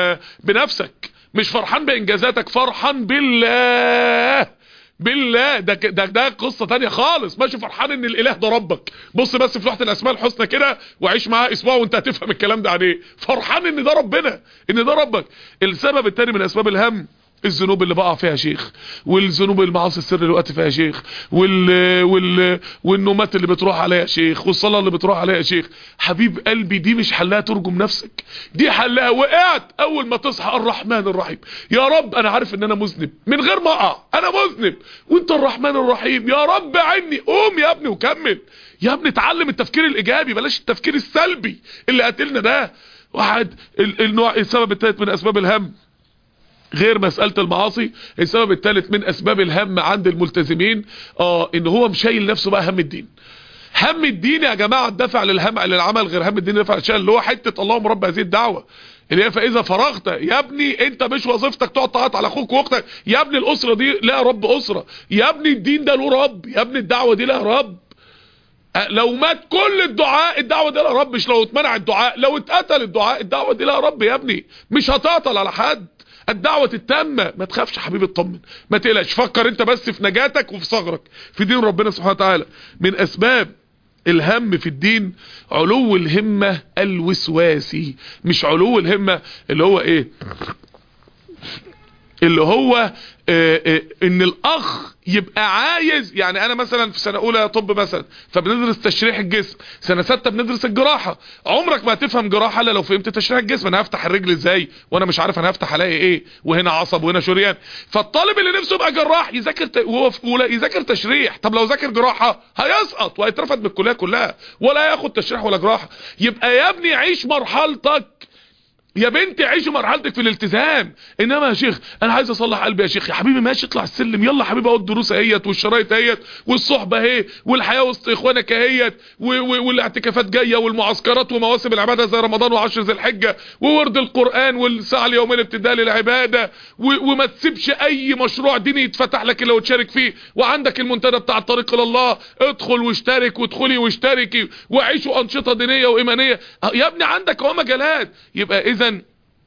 Speaker 1: بنفسك، مش فرحان بانجازاتك، فرحان بالله. بالله ده ده ده قصه ثانيه خالص. ماشي فرحان ان الاله ده ربك. بص بس في لوحه الاسماء الحسنى كده وعيش معاه اسبوع وانت هتفهم الكلام ده عليه. فرحان ان ده ربنا، ان ده ربك. السبب الثاني من اسباب الهم الذنوب اللي بقع فيها يا شيخ، والذنوب المعاصي السر اللي وقت فيها يا شيخ، وال وال والنومات اللي بتروح عليها يا شيخ، والصلاه اللي بتروح عليها يا شيخ. حبيب قلبي دي مش حلها ترجم نفسك، دي حلها وقعت اول ما تصحى الرحمن الرحيم. يا رب انا عارف ان انا مذنب من غير ما اقع، انا مذنب وانت الرحمن الرحيم، يا رب عني. قوم يا ابني وكمل يا ابني، اتعلم التفكير الايجابي بلاش التفكير السلبي اللي قاتلنا ده. واحد النوع السبب الثالث من اسباب الهم غير مسألة المعاصي، السبب الثالث من اسباب الهم عند الملتزمين اه ان هو مشايل نفسه بقى هم الدين. هم الدين يا جماعة الدافع للهم للعمل غير هم الدين الدافع للشأن، اللي هو حتة اللهم رب هذه الدعوة اللي هي فاذا فرغت. يا ابني انت مش وظيفتك تقعد تعيط على اخوك واختك، يا ابني الاسرة دي لها رب اسرة، يا ابني الدين ده له رب، يا ابني الدعوة دي لها رب. لو مات كل الدعاء الدعوة دي لها رب، مش لو اتمنع الدعاء، لو اتقتل الدعاء الدعوة دي لها رب يا ابني، مش هتعطل على حد. الدعوة التامة. ما تخافش حبيبي اطمن، ما تقلقش، فكر انت بس في نجاتك وفي صغرك في دين ربنا سبحانه وتعالى. من اسباب الهم في الدين علو الهمة الوسواسي، مش علو الهمة اللي هو ايه اللي هو اه اه ان الاخ يبقى عايز. يعني انا مثلا في سنة اولى طب مثلا فبندرس تشريح الجسم، سنة ستة بندرس الجراحة. عمرك ما هتفهم جراحة الا لو فهمت تشريح الجسم. انا هفتح الرجل ازاي وانا مش عارف انا هفتح الاقي ايه، وهنا عصب وهنا شريان. فالطالب اللي نفسه يبقى جراح يذاكر ت... وهو في اولى يذاكر تشريح. طب لو ذاكر جراحة هيسقط وهيترفد من الكلية كلها ولا ياخد تشريح ولا جراحة. يبقى يا ابني عيش مرحلتك، يا بنتي عيشي مرحلتك في الالتزام. انما يا شيخ انا عايز اصلح قلبي، يا شيخ يا حبيبي ماشي اطلع السلم، يلا حبيبي اهو الدروس اهيت والشرايط اهيت والصحبه اهي والحياه وسط اخوانك اهيت والاعتكافات جايه والمعسكرات ومواسم العباده زي رمضان وعشر ذي الحجه وورد القران والساعه اليوميه الابتداء للعباده، وما تسيبش اي مشروع ديني يتفتح لك الا وتشارك فيه. وعندك المنتدى بتاع الطريق الى الله، ادخل واشترك وادخلي واشتركي وعيشوا انشطه دينيه وايمانيه يا ابني، عندك اهو مجالات. يبقى اذا ال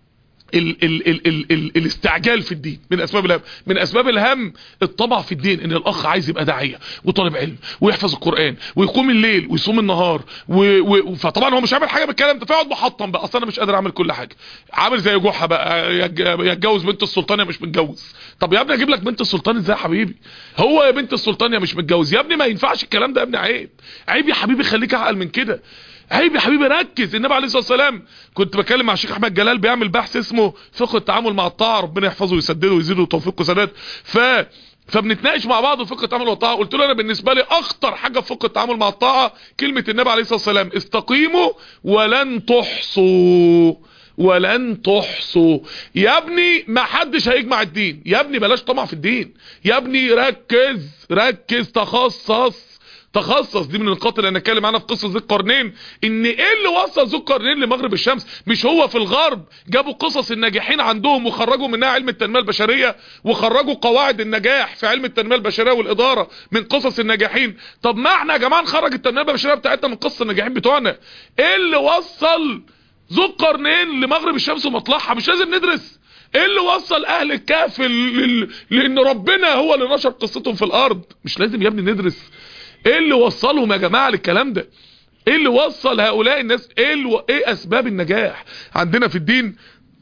Speaker 1: ال ال ال ال ال الاستعجال في الدين من اسباب الهم. من اسباب الهم الطمع في الدين، ان الاخ عايز يبقى داعيه وطالب علم ويحفظ القران ويقوم الليل ويصوم النهار و... و... فطبعا هو مش عامل حاجه بالكلام ده، فيقعد محطم بقى، اصل انا مش قادر اعمل كل حاجه. عامل زي جحا بقى، يتجوز بنت السلطان يا مش متجوز. طب يا ابني اجيب لك بنت السلطان ازاي يا حبيبي؟ هو يا بنت السلطان يا مش متجوز يا ابني، ما ينفعش الكلام ده يا ابني، عيب عيب يا حبيبي، خليك اعقل من كده. عيب يا حبيبي ركز. النبي عليه الصلاه والسلام كنت بكلم مع الشيخ احمد جلال بيعمل بحث اسمه فقه التعامل مع الطاعه، ربنا يحفظه ويسدده ويزيده توفيق وسداد. ف فبنتناقش مع بعض في فقه التعامل مع الطاعه. قلت له انا بالنسبه لي اخطر حاجه في فقه التعامل مع الطاعه كلمه النبي عليه الصلاه والسلام استقيموا ولن تحصوا، ولن تحصوا. يا ابني ما حدش هيجمع الدين، يا ابني بلاش طمع في الدين، يا ابني ركز ركز تخصص تخصص. دي من النقاط اللي انا اتكلم عنها في قصه ذو القرنين، ان ايه اللي وصل ذو القرنين لمغرب الشمس؟ مش هو في الغرب جابوا قصص الناجحين عندهم وخرجوا منها علم التنميه البشريه، وخرجوا قواعد النجاح في علم التنميه البشريه والاداره من قصص الناجحين. طب ما احنا يا جماعه نخرج التنميه البشريه بتاعتنا من قصص الناجحين بتوعنا. ايه اللي وصل ذو القرنين لمغرب الشمس ومطلعها؟ مش لازم ندرس ايه اللي وصل اهل الكهف ل... لان ربنا هو اللي نشر قصتهم في الارض؟ مش لازم يا ابني ندرس ايه اللي وصلهم يا جماعة للكلام ده؟ ايه اللي وصل هؤلاء الناس؟ ايه, اللي... ايه اسباب النجاح عندنا في الدين؟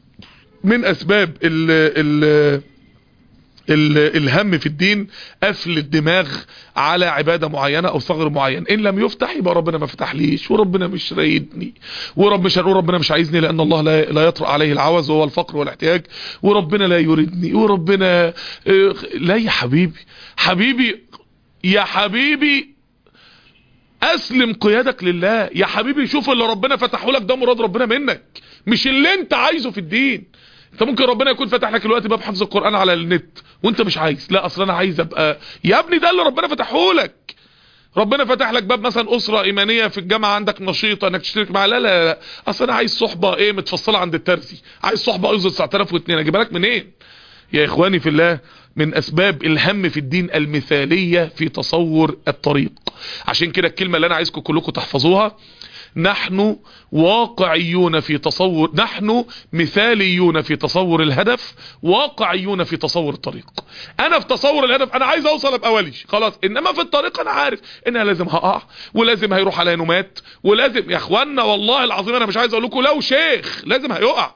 Speaker 1: من اسباب ال... ال... ال... الهم في الدين قفل الدماغ على عبادة معينة او ثغر معين. ان لم يفتح يبقى ربنا ما فتحليش، وربنا مش رايدني، ورب مش هنقول ربنا مش عايزني لان الله لا, لا يطرأ عليه العوز وهو الفقر والاحتياج، وربنا لا يريدني، وربنا لا. يا حبيبي حبيبي يا حبيبي اسلم قيادك لله يا حبيبي. شوف اللي ربنا فتحه لك ده مراد ربنا منك، مش اللي انت عايزه في الدين. انت ممكن ربنا يكون فتح لك الوقت باب حفظ القرآن على النت وانت مش عايز، لا اصلا انا عايز ابقى. يا ابني ده اللي ربنا فتحه لك. ربنا فتح لك باب مثلا اسره ايمانيه في الجامعه عندك نشيطه انك تشترك معاها، لا لا لا اصل انا عايز صحبه ايه متفصله عند الترسي، عايز صحبه ايزو تسعة آلاف واثنين، اجيبها لك منين يا اخواني في الله؟ من اسباب الهم في الدين المثاليه في تصور الطريق. عشان كده الكلمه اللي انا عايزكم كلكم تحفظوها، نحن واقعيون في تصور، نحن مثاليون في تصور الهدف، واقعيون في تصور الطريق. انا في تصور الهدف انا عايز اوصل ابقى ولي خلاص، انما في الطريق انا عارف ان انا لازم هقع ولازم هيروح عليا نومات ولازم يا اخوانا والله العظيم انا مش عايز اقول لكم لو شيخ لازم هيقع،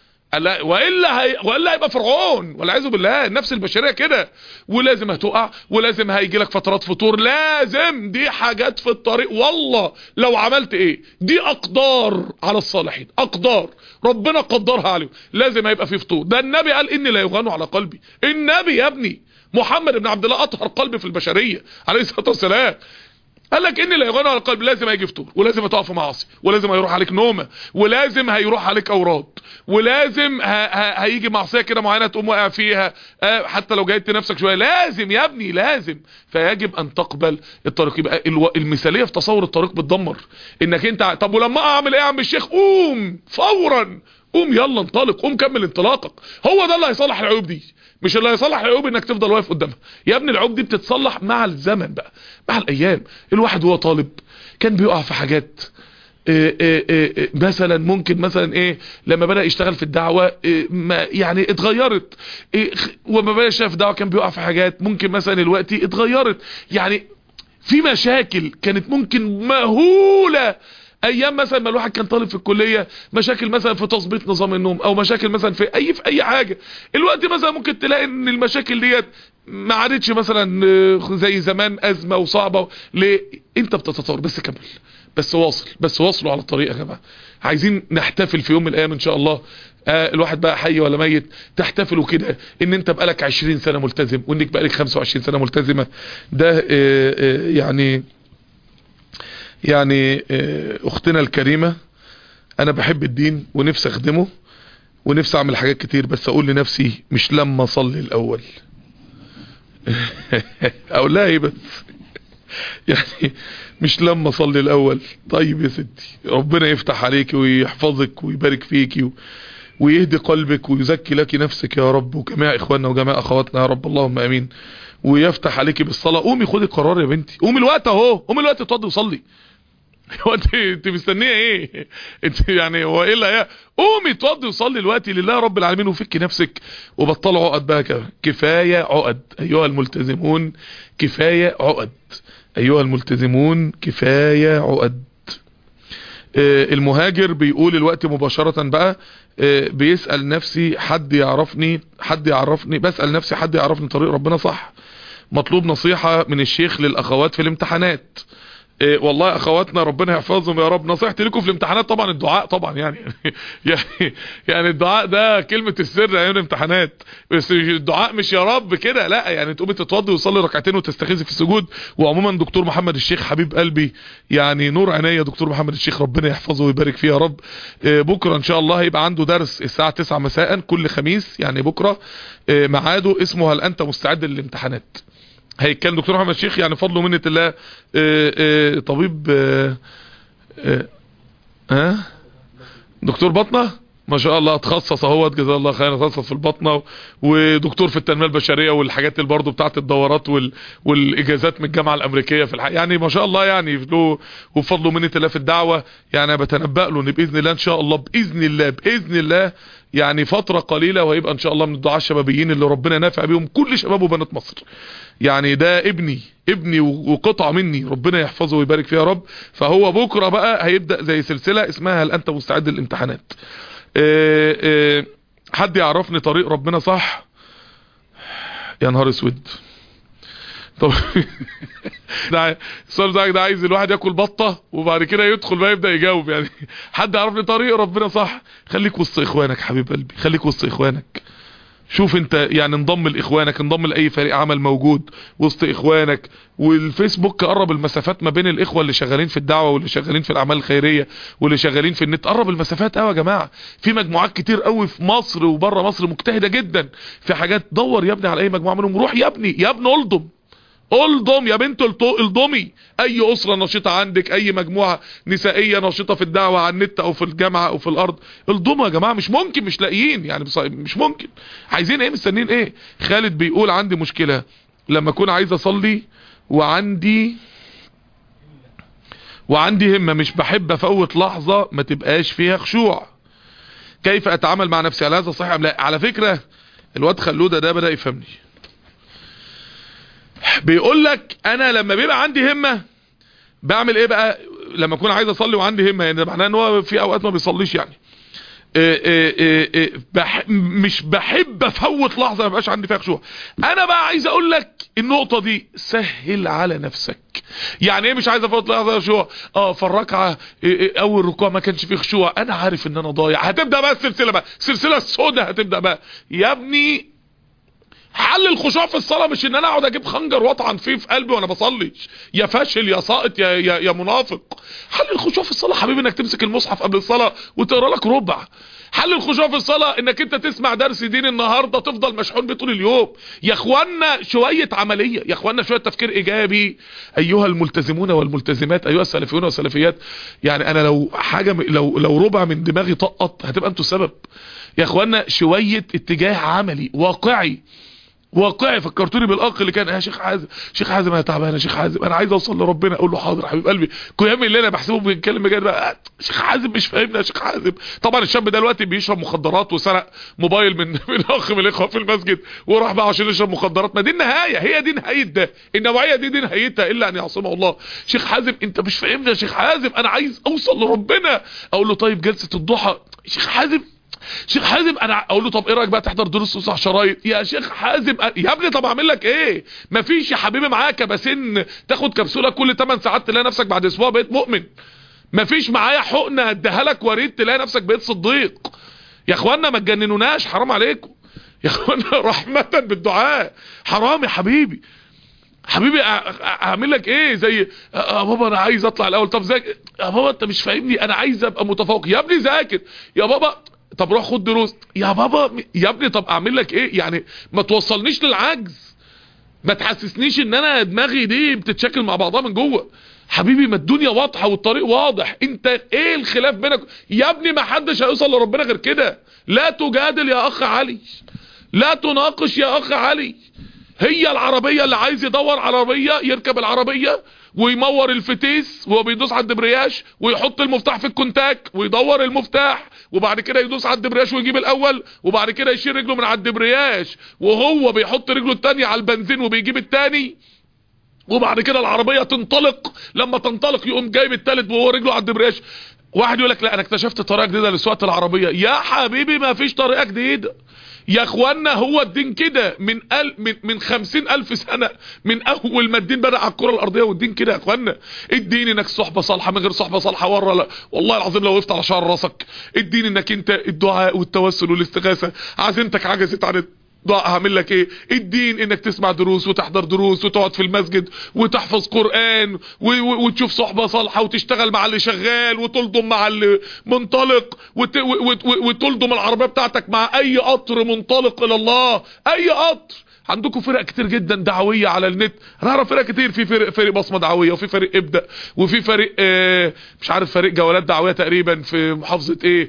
Speaker 1: والا هي والا هيبقى فرعون والعياذ بالله. النفس البشريه كده، ولازم هتقع ولازم هيجي لك فترات فطور، لازم دي حاجات في الطريق. والله لو عملت ايه دي اقدار على الصالحين، اقدار ربنا قدرها عليهم، لازم هيبقى في فطور. ده النبي قال اني لا يغان على قلبي. النبي يا ابني محمد بن عبد الله اطهر قلب في البشريه عليه الصلاه والسلام قال لك اني لا يغان على القلب، لازم هيجي فطور ولازم هتقع في معاصي ولازم هيروح عليك نومه ولازم هيروح عليك اوراد ولازم ه... ه... هيجي معصيه كده معينه تقوم واقع فيها، أه حتى لو جاهدت نفسك شويه لازم يا ابني لازم. فيجب ان تقبل الطريق. يبقى الو... المثاليه في تصور الطريق بتدمر انك انت طب ولما اعمل ايه يا عم الشيخ؟ قوم فورا، قوم يلا انطلق، قوم كمل انطلاقك. هو ده اللي هيصلح العيوب دي، مش اللي هيصلح العيوب انك تفضل واقف قدامها. يا ابني العيوب دي بتتصلح مع الزمن بقى، مع الايام. الواحد وهو طالب كان بيقع في حاجات إيه إيه إيه مثلا ممكن مثلا ايه لما بدأ يشتغل في الدعوة إيه ما يعني اتغيرت إيه، وما بدأ يشتغل في الدعوة كان بيقع في حاجات ممكن مثلا الوقت اتغيرت. يعني في مشاكل كانت ممكن مهولة ايام مثلا ما الواحد كان طالب في الكليه، مشاكل مثلا في تظبيط نظام النوم او مشاكل مثلا في اي في اي حاجه. الوقت مثلا ممكن تلاقي ان المشاكل ديت ما عادتش مثلا زي زمان ازمه وصعبه. ليه؟ انت بتتطور بس كمل، بس واصل، بس واصلوا على الطريق يا جماعه. عايزين نحتفل في يوم من الايام ان شاء الله، آه الواحد بقى حي ولا ميت، تحتفلوا كده ان انت بقالك عشرين سنه ملتزم وانك بقالك خمسة وعشرين سنه ملتزمه. ده آه آه يعني يعني اختنا الكريمة انا بحب الدين ونفسي اخدمه ونفسي اعمل حاجات كتير، بس اقول لنفسي مش لما اصلي الاول. اقول لها ايه بس يعني مش لما اصلي الاول. طيب يا ستي ربنا يفتح عليك ويحفظك ويبارك فيك ويهدي قلبك ويزكي لك نفسك يا رب، وجميع اخواننا وجميع اخواتنا يا رب، اللهم امين. ويفتح عليك بالصلاة. قومي خدي القرار يا بنتي، قومي الوقت اهو، قومي الوقت اتوضي وصلي. هو انت انت مستنيه ايه؟ انت يعني هو ايه اللي هي؟ قومي اتوضي وصلي دلوقتي لله رب العالمين وفكي نفسك وبطلوا عقد بقى كده. كفايه عقد ايها الملتزمون، كفايه عقد ايها الملتزمون، كفايه عقد. اه المهاجر بيقول الوقت مباشره بقى، اه بيسال نفسي حد يعرفني، حد يعرفني، بسال نفسي حد يعرفني طريق ربنا صح. مطلوب نصيحه من الشيخ للاخوات في الامتحانات. إيه والله اخواتنا ربنا يحفظهم يا رب. نصيحتي لكم في الامتحانات طبعا الدعاء طبعا يعني يعني يعني الدعاء ده كلمة السر ايام الامتحانات، بس الدعاء مش يا رب كده لا، يعني تقومي تتوضي وتصلي ركعتين وتستخيزي في السجود. وعموما دكتور محمد الشيخ حبيب قلبي يعني نور عينيا، دكتور محمد الشيخ ربنا يحفظه ويبارك فيه يا رب. إيه بكره ان شاء الله هيبقى عنده درس الساعة تسعة مساء كل خميس، يعني بكره إيه ميعاده اسمه هل انت مستعد للامتحانات. هيكون دكتور محمد الشيخ يعني فضله ومنة الله اه اه طبيب اه اه اه دكتور بطنة ما شاء الله، اتخصص اهوت جزاه الله خير، اتخصص في البطنة ودكتور في التنمية البشرية والحاجات اللي برضه بتاعت الدورات وال والاجازات من الجامعة الامريكية في الحقيقة يعني ما شاء الله يعني له وفضله ومنة الله في الدعوة. يعني بتنبأ له ان باذن الله ان شاء الله باذن الله باذن الله يعني فترة قليلة وهيبقى ان شاء الله من الدعاة الشبابيين اللي ربنا نافع بيهم كل شباب وبنات مصر. يعني ده ابني ابني وقطعة مني ربنا يحفظه ويبارك فيه يا رب. فهو بكرة بقى هيبدأ زي سلسلة اسمها هل انت مستعد للامتحانات. اه اه حد يعرفني طريق ربنا صح؟ يا نهار اسود. طب ده السؤال بتاعك ده عايز الواحد ياكل بطة وبعد كده يدخل بقى يبدأ يجاوب. يعني حد يعرفني طريق ربنا صح؟ خليك وسط اخوانك حبيب قلبي، خليك وسط اخوانك. شوف انت يعني انضم لاخوانك، انضم لاي فريق عمل موجود وسط اخوانك. والفيسبوك قرب المسافات ما بين الاخوه اللي شغالين في الدعوه واللي شغالين في الاعمال الخيريه واللي شغالين في النت، قرب المسافات قوي يا جماعه. في مجموعات كتير قوي في مصر وبره مصر مجتهده جدا في حاجات. دور يا ابني على اي مجموعه منهم، روح يا ابني يا ابني الضم الضم يا بنت الضمي اي اسره نشيطه عندك، اي مجموعه نسائيه نشيطه في الدعوه على النت او في الجامعه او في الارض، الضموا يا جماعه. مش ممكن مش لاقيين يعني، مش ممكن. عايزين ايه؟ مستنيين ايه؟ خالد بيقول عندي مشكله لما اكون عايز اصلي وعندي وعندي همه مش بحب افوت لحظه ما تبقاش فيها خشوع، كيف اتعامل مع نفسي؟ هل هذا صحيح ام لا؟ على فكره الواد خلوده ده بدا يفهمني. بيقول لك انا لما بيبقى عندي همه بعمل ايه بقى لما اكون عايز اصلي وعندي همه؟ يعني معناه ان هو في اوقات ما بيصليش يعني. إيه إيه إيه إيه بح مش بحب افوت لحظه ما بقاش عندي فيها خشوع. انا بقى عايز اقول لك النقطه دي سهل على نفسك. يعني ايه مش عايز افوت لحظه خشوع؟ اه في الركعه إيه إيه اول ركوع ما كانش فيه خشوع، انا عارف ان انا ضايع. هتبدا بقى السلسله بقى السلسله السوداء هتبدا بقى يا ابني. حل الخشوع في الصلاه مش ان انا اقعد اجيب خنجر واطعن فيه في قلبي وانا بصلي، يا فاشل يا ساقط يا يا, يا منافق. حل الخشوع في الصلاه حبيبي انك تمسك المصحف قبل الصلاه وتقرا لك ربع. حل الخشوع في الصلاه انك انت تسمع درس دين النهارده تفضل مشحون بيه طول اليوم. يا اخوانا شويه عمليه، يا اخوانا شويه تفكير ايجابي. ايها الملتزمون والملتزمات، ايها السلفيون والسلفيات، يعني انا لو حاجه لو لو ربع من دماغي طقط هتبقى انتوا السبب. يا اخوانا شويه اتجاه عملي واقعي واقعي. فكرتوني بالاخ اللي كان يا شيخ حازم، شيخ حازم انا تعبان يا شيخ حازم انا عايز اوصل لربنا. اقول له حاضر حبيب قلبي. كيامي اللي انا بحسبه بيتكلم بجد بقى شيخ حازم مش فاهمنا يا شيخ حازم. طبعا الشاب ده دلوقتي بيشرب مخدرات وسرق موبايل من من اخ من الاخوه في المسجد وراح بقى عشان يشرب مخدرات. ما دي النهايه، هي دي نهايه ده. النوعيه دي دي نهايتها الا ان يعصمه الله. شيخ حازم انت مش فاهمنا يا شيخ حازم انا عايز اوصل لربنا. اقول له طيب جلسه الضحى شيخ حازم شيخ حازم انا اقول له طب ايه رايك بقى تحضر دروس وصح شرايط يا شيخ حازم يا ابني. طب اعمل لك ايه؟ مفيش يا حبيبي معايا كباسين تاخد كبسوله كل ثماني ساعات تلاقي نفسك بعد اسبوع بقيت مؤمن. مفيش معايا حقنه اديها لك وريد تلاقي نفسك بقيت صديق. يا اخوانا ما تجننوناش حرام عليكم يا اخوانا رحمه بالدعاء. حرام يا حبيبي حبيبي اعمل لك ايه؟ زي يا بابا انا عايز اطلع الاول. طب ذاكر يا بابا انت مش فاهمني انا عايز ابقى متفوق. يا ابني ذاكر يا بابا. طب روح خد دروس يا بابا. يا ابني طب اعمل لك ايه؟ يعني ما توصلنيش للعجز، ما تحسسنيش ان انا دماغي دي بتتشكل مع بعضها من جوه. حبيبي ما الدنيا واضحه والطريق واضح. انت ايه الخلاف بينك يا ابني؟ ما حدش هيوصل لربنا غير كده. لا تجادل يا اخ علي، لا تناقش يا اخ علي. هي العربيه اللي عايز يدور عربيه يركب العربيه ويمور الفتيس وهو بيدوس على الدبرياج ويحط المفتاح في الكونتاك ويدور المفتاح وبعد كده يدوس على الدبرياج ويجيب الاول وبعد كده يشيل رجله من على الدبرياج وهو بيحط رجله التانية على البنزين وبيجيب التاني وبعد كده العربية تنطلق. لما تنطلق يقوم جايب التالت وهو رجله على الدبرياج. واحد يقول لك لا انا اكتشفت طريقة جديدة لسواقة العربية. يا حبيبي ما فيش طريقة جديدة يا اخوانا. هو الدين كده من ال من من خمسين الف سنة من اول ما الدين بدأ على الكرة الارضية والدين كده يا اخوانا. الدين انك صحبة صالحة من غير صحبة صالحة ورا لا والله العظيم لو وقفت على شعر راسك. الدين انك انت الدعاء والتوسل والاستغاثة عزيمتك عجزت عن ضاع. هعمل لك ايه؟ الدين انك تسمع دروس وتحضر دروس وتقعد في المسجد وتحفظ قرآن وتشوف صحبة صالحة وتشتغل مع اللي شغال وتلضم مع اللي منطلق وت وتلضم العربية بتاعتك مع اي قطر منطلق الى الله. اي قطر. عندكم فرق كتير جدا دعوية على النت. انا اعرف فرق كتير. في فرق فرق بصمة دعوية وفي فرق ابدأ وفي فرق آه مش عارف فرق جولات دعوية تقريبا في محافظة ايه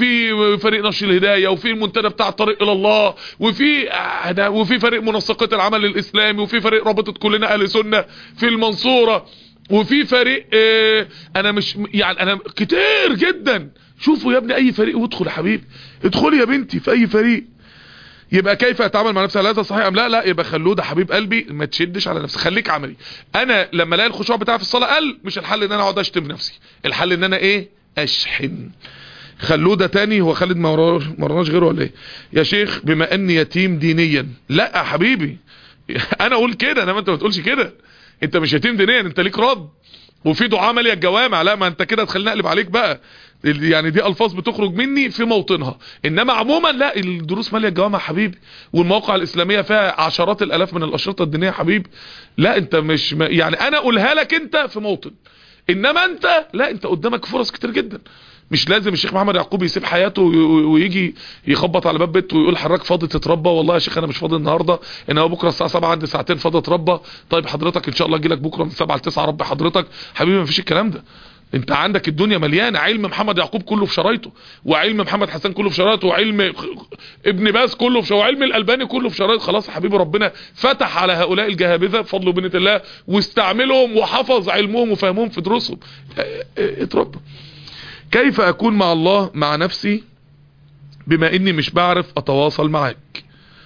Speaker 1: وفي فريق نشر الهداية وفي المنتدى بتاع الطريق الى الله وفي آه وفي فريق منسقات العمل الاسلامي وفي فريق رابطة كلنا اهل سنة في المنصورة وفي فريق آه انا مش يعني انا كتير جدا. شوفوا يا ابني اي فريق وادخل يا حبيبي. ادخلي يا بنتي في اي فريق. يبقى كيف اتعامل مع نفسي؟ هل هذا صحيح ام لا؟ لا يبقى خلوده حبيب قلبي ما تشدش على نفسك، خليك عملي. انا لما الاقي الخشوع بتاعي في الصلاه قل مش الحل ان انا اقعد اشتم نفسي، الحل ان انا ايه؟ اشحن. خلوده تاني. هو خالد ما ورناش غيره ولا ايه يا شيخ؟ بما اني يتيم دينيا. لا يا حبيبي انا اقول كده انما انت ما تقولش كده. انت مش يتيم دينيا انت ليك رد وفي دعاء ماليه الجوامع. لا ما انت كده تخليني اقلب عليك بقى. يعني دي الفاظ بتخرج مني في موطنها، انما عموما لا، الدروس ماليه الجوامع يا حبيبي، والمواقع الاسلاميه فيها عشرات الالاف من الاشرطه الدينيه يا حبيبي. لا انت مش يعني انا اقولها لك انت في موطن، انما انت لا، انت قدامك فرص كتير جدا. مش لازم الشيخ محمد يعقوب يسيب حياته ويجي يخبط على باب بيته ويقول حضرتك فاضي تتربى؟ والله يا شيخ انا مش فاضي النهارده، انا هو بكره الساعه سبعة عندي ساعتين فاضي اتربى. طيب حضرتك ان شاء الله اجي لك بكره من سبعة ل تسعة ربي حضرتك. حبيبي مفيش الكلام ده. انت عندك الدنيا مليانه، علم محمد يعقوب كله في شرايطه، وعلم محمد حسن كله في شرايطه، وعلم ابن باز كله في شرايطه، وعلم الالباني كله في شرايطه. خلاص يا حبيبي ربنا فتح على هؤلاء الجهابذه بفضل وبنة الله، واستعملهم وحفظ علمهم وفهمهم في دروسهم. اتربى. كيف اكون مع الله مع نفسي بما اني مش بعرف اتواصل معاك؟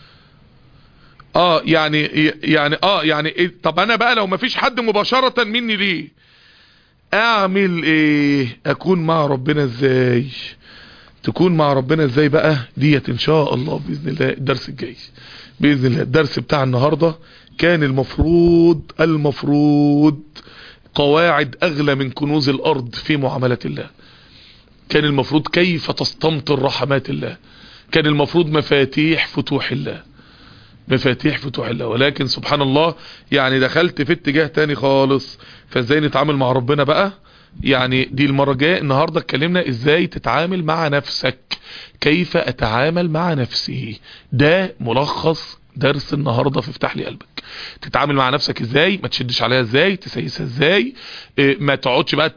Speaker 1: اه يعني يعني اه يعني إيه؟ طب انا بقى لو مفيش حد مباشرة مني ليه اعمل ايه؟ اكون مع ربنا ازاي؟ تكون مع ربنا ازاي بقى؟ ديت ان شاء الله باذن الله الدرس الجاي باذن الله. الدرس بتاع النهارده كان المفروض المفروض قواعد اغلى من كنوز الارض في معاملة الله. كان المفروض كيف تستمطر رحمات الله. كان المفروض مفاتيح فتوح الله، مفاتيح فتوح الله. ولكن سبحان الله يعني دخلت في اتجاه تاني خالص. فازاي نتعامل مع ربنا بقى؟ يعني دي المرة الجاية. النهاردة اتكلمنا ازاي تتعامل مع نفسك، كيف اتعامل مع نفسي. ده ملخص درس النهاردة في افتح لي قلبك. تتعامل مع نفسك ازاي، ما تشدش عليها ازاي، تسيسها ازاي، اه ما تقعدش بقى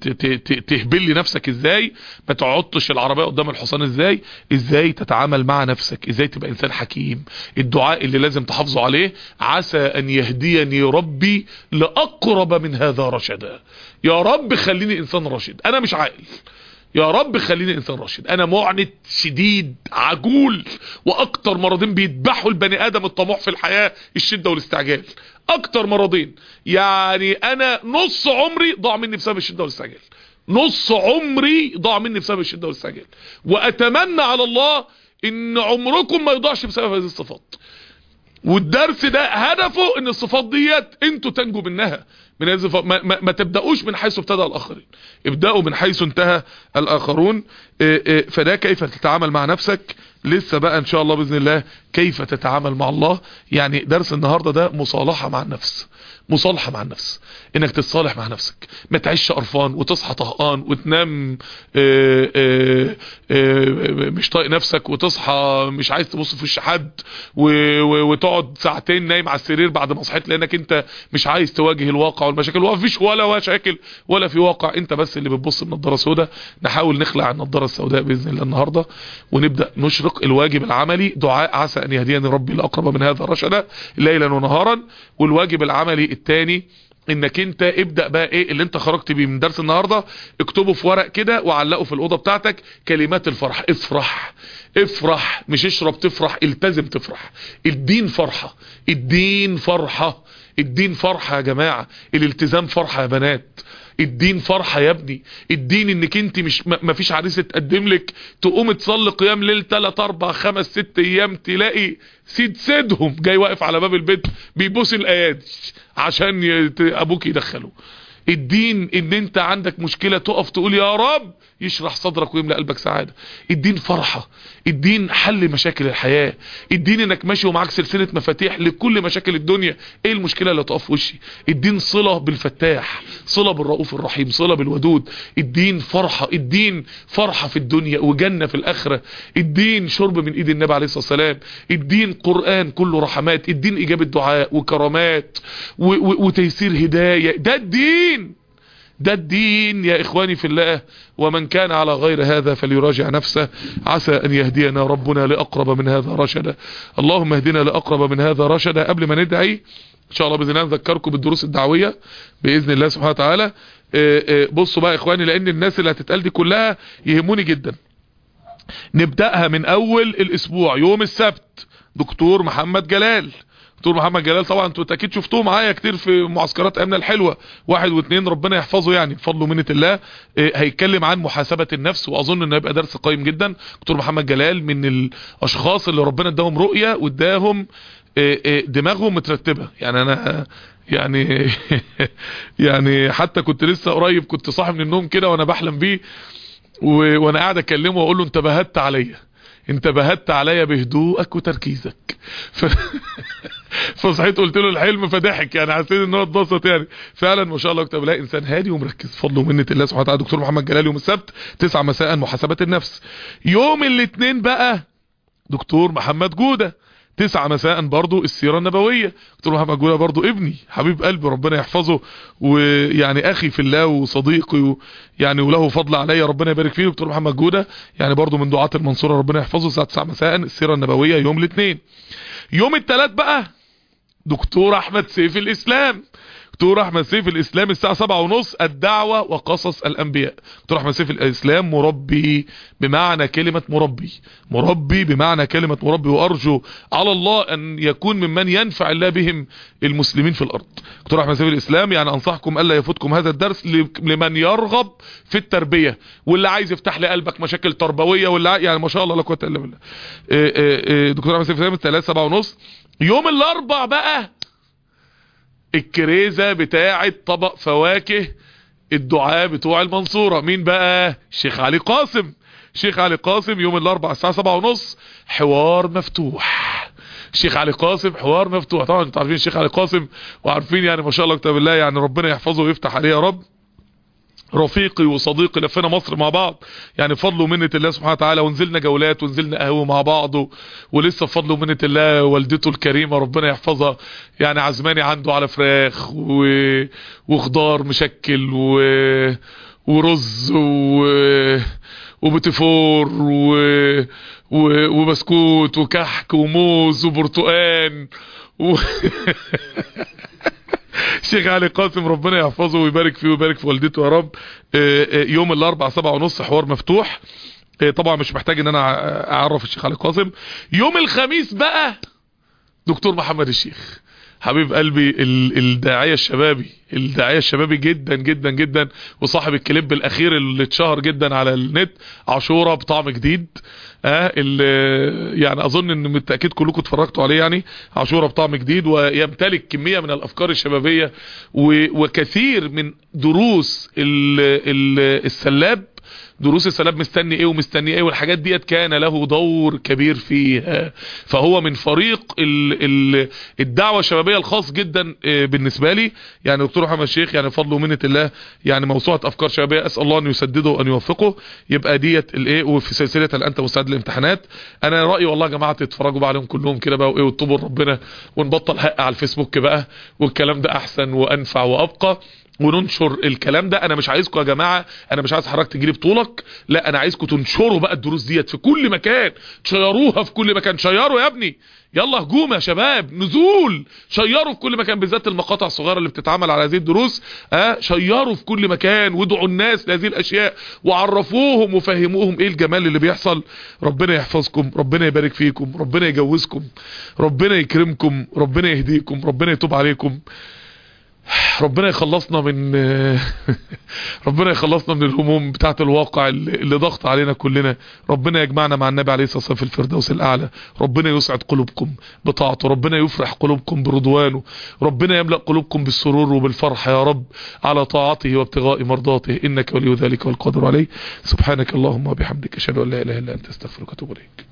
Speaker 1: تهبل لي نفسك ازاي، ما تقعدش العربية قدام الحصان ازاي. ازاي تتعامل مع نفسك، ازاي تبقى انسان حكيم. الدعاء اللي لازم تحافظوا عليه: عسى ان يهديني ربي لاقرب من هذا رشدا. يا رب خليني انسان راشد، انا مش عاقل، يا رب خليني انسان راشد. انا معند شديد عجول، واكتر مرضين بيذبحوا البني ادم الطموح في الحياة الشدة والاستعجال. اكتر مرضين. يعني انا نص عمري ضاع مني بسبب الشدة والاستعجال، نص عمري ضاع مني بسبب الشدة والاستعجال. واتمنى على الله ان عمركم ما يضيعش بسبب هذه الصفات. والدرس ده هدفه ان الصفات ديت انتوا تنجوا منها، من هذه الصفات. ما, ما, ما تبدأوش من حيث ابتدأ الاخرين، ابدأوا من حيث انتهى الاخرون. فده كيف تتعامل مع نفسك. لسه بقى ان شاء الله باذن الله كيف تتعامل مع الله. يعني درس النهاردة ده مصالحة مع النفس، مصالحة مع النفس، انك تتصالح مع نفسك. ما تعيش قرفان وتصحى طهقان وتنام آآ آآ آآ مش طايق نفسك، وتصحى مش عايز تبص في وش حد، وتقعد ساعتين نايم على السرير بعد ما صحيت لانك انت مش عايز تواجه الواقع والمشاكل. ومفيش ولا مشاكل ولا في واقع، انت بس اللي بتبص بنضاره سوداء. نحاول نخلع النضاره السوداء باذن الله النهارده، ونبدا نشرق. الواجب العملي دعاء عسى ان يهديني ربي لاقرب من هذا رشدا ليلا ونهارا. والواجب العملي التاني انك انت ابدأ بقى ايه اللي انت خرجت بيه من درس النهاردة، اكتبه في ورق كده وعلقه في الأوضة بتاعتك. كلمات الفرح. افرح افرح، مش اشرب تفرح، التزم تفرح. الدين فرحة، الدين فرحة، الدين فرحة يا جماعة. الالتزام فرحة يا بنات، الدين فرحة يا ابني. الدين انك انت مش ما فيش عريس تقدم لك تقوم تصلي قيام ليل تلات اربع خمس ست ايام تلاقي سيد سيدهم جاي واقف على باب البيت بيبوس الايادي عشان ابوك يدخله. الدين ان انت عندك مشكلة تقف تقول يا رب يشرح صدرك ويملأ قلبك سعادة. الدين فرحة، الدين حل مشاكل الحياة. الدين انك ماشي ومعاك سلسلة مفاتيح لكل مشاكل الدنيا. ايه المشكلة اللي تقف في وشي؟ الدين صلة بالفتاح، صلة بالرؤوف الرحيم، صلة بالودود. الدين فرحة، الدين فرحة في الدنيا وجنة في الاخرة. الدين شرب من ايد النبي عليه الصلاة والسلام. الدين قرآن كله رحمات. الدين اجابة دعاء وكرامات وتيسير هداية. ده الدين، ده الدين يا اخواني في الله. ومن كان على غير هذا فليراجع نفسه. عسى ان يهدينا ربنا لاقرب من هذا رشدا. اللهم اهدنا لاقرب من هذا رشدا. قبل ما ندعي ان شاء الله باذن الله نذكركم بالدروس الدعويه باذن الله سبحانه وتعالى. بصوا بقى يا اخواني، لان الناس اللي هتتقال دي كلها يهموني جدا. نبداها من اول الاسبوع يوم السبت. دكتور محمد جلال، دكتور محمد جلال طبعا انتوا اكيد شفتوه معايا كتير في معسكرات امنا الحلوه واحد واثنين، ربنا يحفظه يعني بفضل ومنه الله. اه هيتكلم عن محاسبه النفس، واظن انه هيبقى درس قيم جدا. دكتور محمد جلال من الاشخاص اللي ربنا اداهم رؤيه واداهم اه اه دماغهم مترتبه. يعني انا يعني يعني حتى كنت لسه قريب كنت صاحي من النوم كده وانا بحلم بيه، و... وانا قاعد اكلمه واقول له انت بهت عليا، انت بهت عليا بهدوءك وتركيزك. ف... فصحيت قلت له الحلم فضحك، يعني حسيت ان هو اتبسط يعني. فعلا ما شاء الله كتب لا انسان هادي ومركز فضل ومنه الله سبحانه وتعالى. دكتور محمد جلال يوم السبت تسعة مساء محاسبة النفس. يوم الاثنين بقى دكتور محمد جودة تسعة مساء برضو السيرة النبوية. دكتور محمد جودة برضو ابني حبيب قلبي ربنا يحفظه، ويعني اخي في الله وصديقي يعني وله فضل عليا ربنا يبارك فيه. دكتور محمد جودة يعني برضو من دعاة المنصورة ربنا يحفظه. الساعة تسعة مساء السيرة النبوية يوم الاثنين. يوم الثلاث بقى دكتور احمد سيف الاسلام. دكتور احمد سيف الاسلام الساعة سبعة ونص الدعوة وقصص الانبياء. دكتور احمد سيف الاسلام مربي بمعنى كلمة مربي، مربي بمعنى كلمة مربي، وارجو على الله ان يكون ممن ينفع الله بهم المسلمين في الارض. دكتور احمد سيف الاسلام يعني انصحكم الا يفوتكم هذا الدرس لمن يرغب في التربية، واللي عايز يفتح لقلبك مشاكل تربوية، واللي يعني ما شاء الله لا قوة الا بالله. دكتور احمد سيف الاسلام الثلاث سبعة ونص. يوم الاربع بقى الكريزة بتاعة طبق فواكه الدعاء بتوع المنصورة. مين بقى؟ الشيخ علي قاسم. الشيخ علي قاسم يوم الاربع الساعة سبعة ونص حوار مفتوح. الشيخ علي قاسم حوار مفتوح. طبعا انتوا عارفين الشيخ علي قاسم وعارفين يعني ما شاء الله كتاب الله، يعني ربنا يحفظه ويفتح عليه يا رب. رفيقي وصديقي لفينا مصر مع بعض يعني بفضل ومنة الله سبحانه وتعالى، ونزلنا جولات ونزلنا قهوة مع بعض، و... ولسه بفضل ومنة الله والدته الكريمة ربنا يحفظها يعني عزماني عنده على فراخ و... وخضار مشكل و... ورز و... وبتفور و... و... وبسكوت وكحك وموز وبرتقان و... الشيخ علي قاسم ربنا يحفظه ويبارك فيه ويبارك في والدته يا رب. يوم الاربع سبعة ونص حوار مفتوح. طبعا مش محتاج ان انا اعرف الشيخ علي قاسم. يوم الخميس بقى دكتور محمد الشيخ حبيب قلبي الداعية الشبابي، الداعية الشبابي جدا جدا جدا، وصاحب الكليب الاخير اللي اتشهر جدا على النت عاشورة بطعم جديد. اه اللي يعني اظن ان بالتأكيد كلكم اتفرجتوا عليه، يعني عاشورة بطعم جديد، ويمتلك كمية من الافكار الشبابية وكثير من دروس السلاب. دروس السلاب مستني ايه ومستني ايه والحاجات ديت كان له دور كبير فيها. فهو من فريق ال ال الدعوة الشبابية الخاص جدا بالنسبة لي. يعني دكتور محمد الشيخ يعني فضل ومنة الله يعني موسوعة افكار شبابية، اسأل الله ان يسدده وان يوفقه. يبقى ديت الايه وفي سلسلة هل انت مستعد للامتحانات. انا رأيي والله يا جماعة تتفرجوا بقى عليهم كلهم كده بقى وايه وتطوبوا ربنا، ونبطل حق على الفيسبوك بقى، والكلام ده احسن وانفع وابقى، وننشر الكلام ده. انا مش عايزكم يا جماعة، انا مش عايز حضرتك تجيلي بطولك، لا انا عايزكم تنشروا بقى الدروس ديت في كل مكان، تشيروها في كل مكان. شيروا يا ابني، يلا هجوم يا شباب، نزول، شيروا في كل مكان، بالذات المقاطع الصغيرة اللي بتتعمل على هذه الدروس. اه شيروا في كل مكان، وادعوا الناس لهذه الاشياء، وعرفوهم وفهموهم ايه الجمال اللي بيحصل. ربنا يحفظكم، ربنا يبارك فيكم، ربنا يجوزكم، ربنا يكرمكم، ربنا يهديكم، ربنا يتوب عليكم، ربنا يخلصنا من ربنا يخلصنا من الهموم بتاعه الواقع اللي ضغط علينا كلنا. ربنا يجمعنا مع النبي عليه الصلاة والسلام في الفردوس الأعلى. ربنا يسعد قلوبكم بطاعته، ربنا يفرح قلوبكم برضوانه، ربنا يملأ قلوبكم بالسرور وبالفرح يا رب على طاعته وابتغاء مرضاته، إنك ولي ذلك والقادر عليه. سبحانك اللهم وبحمدك أشهد أن لا إله إلا أنت أستغفرك وأتوب إليك.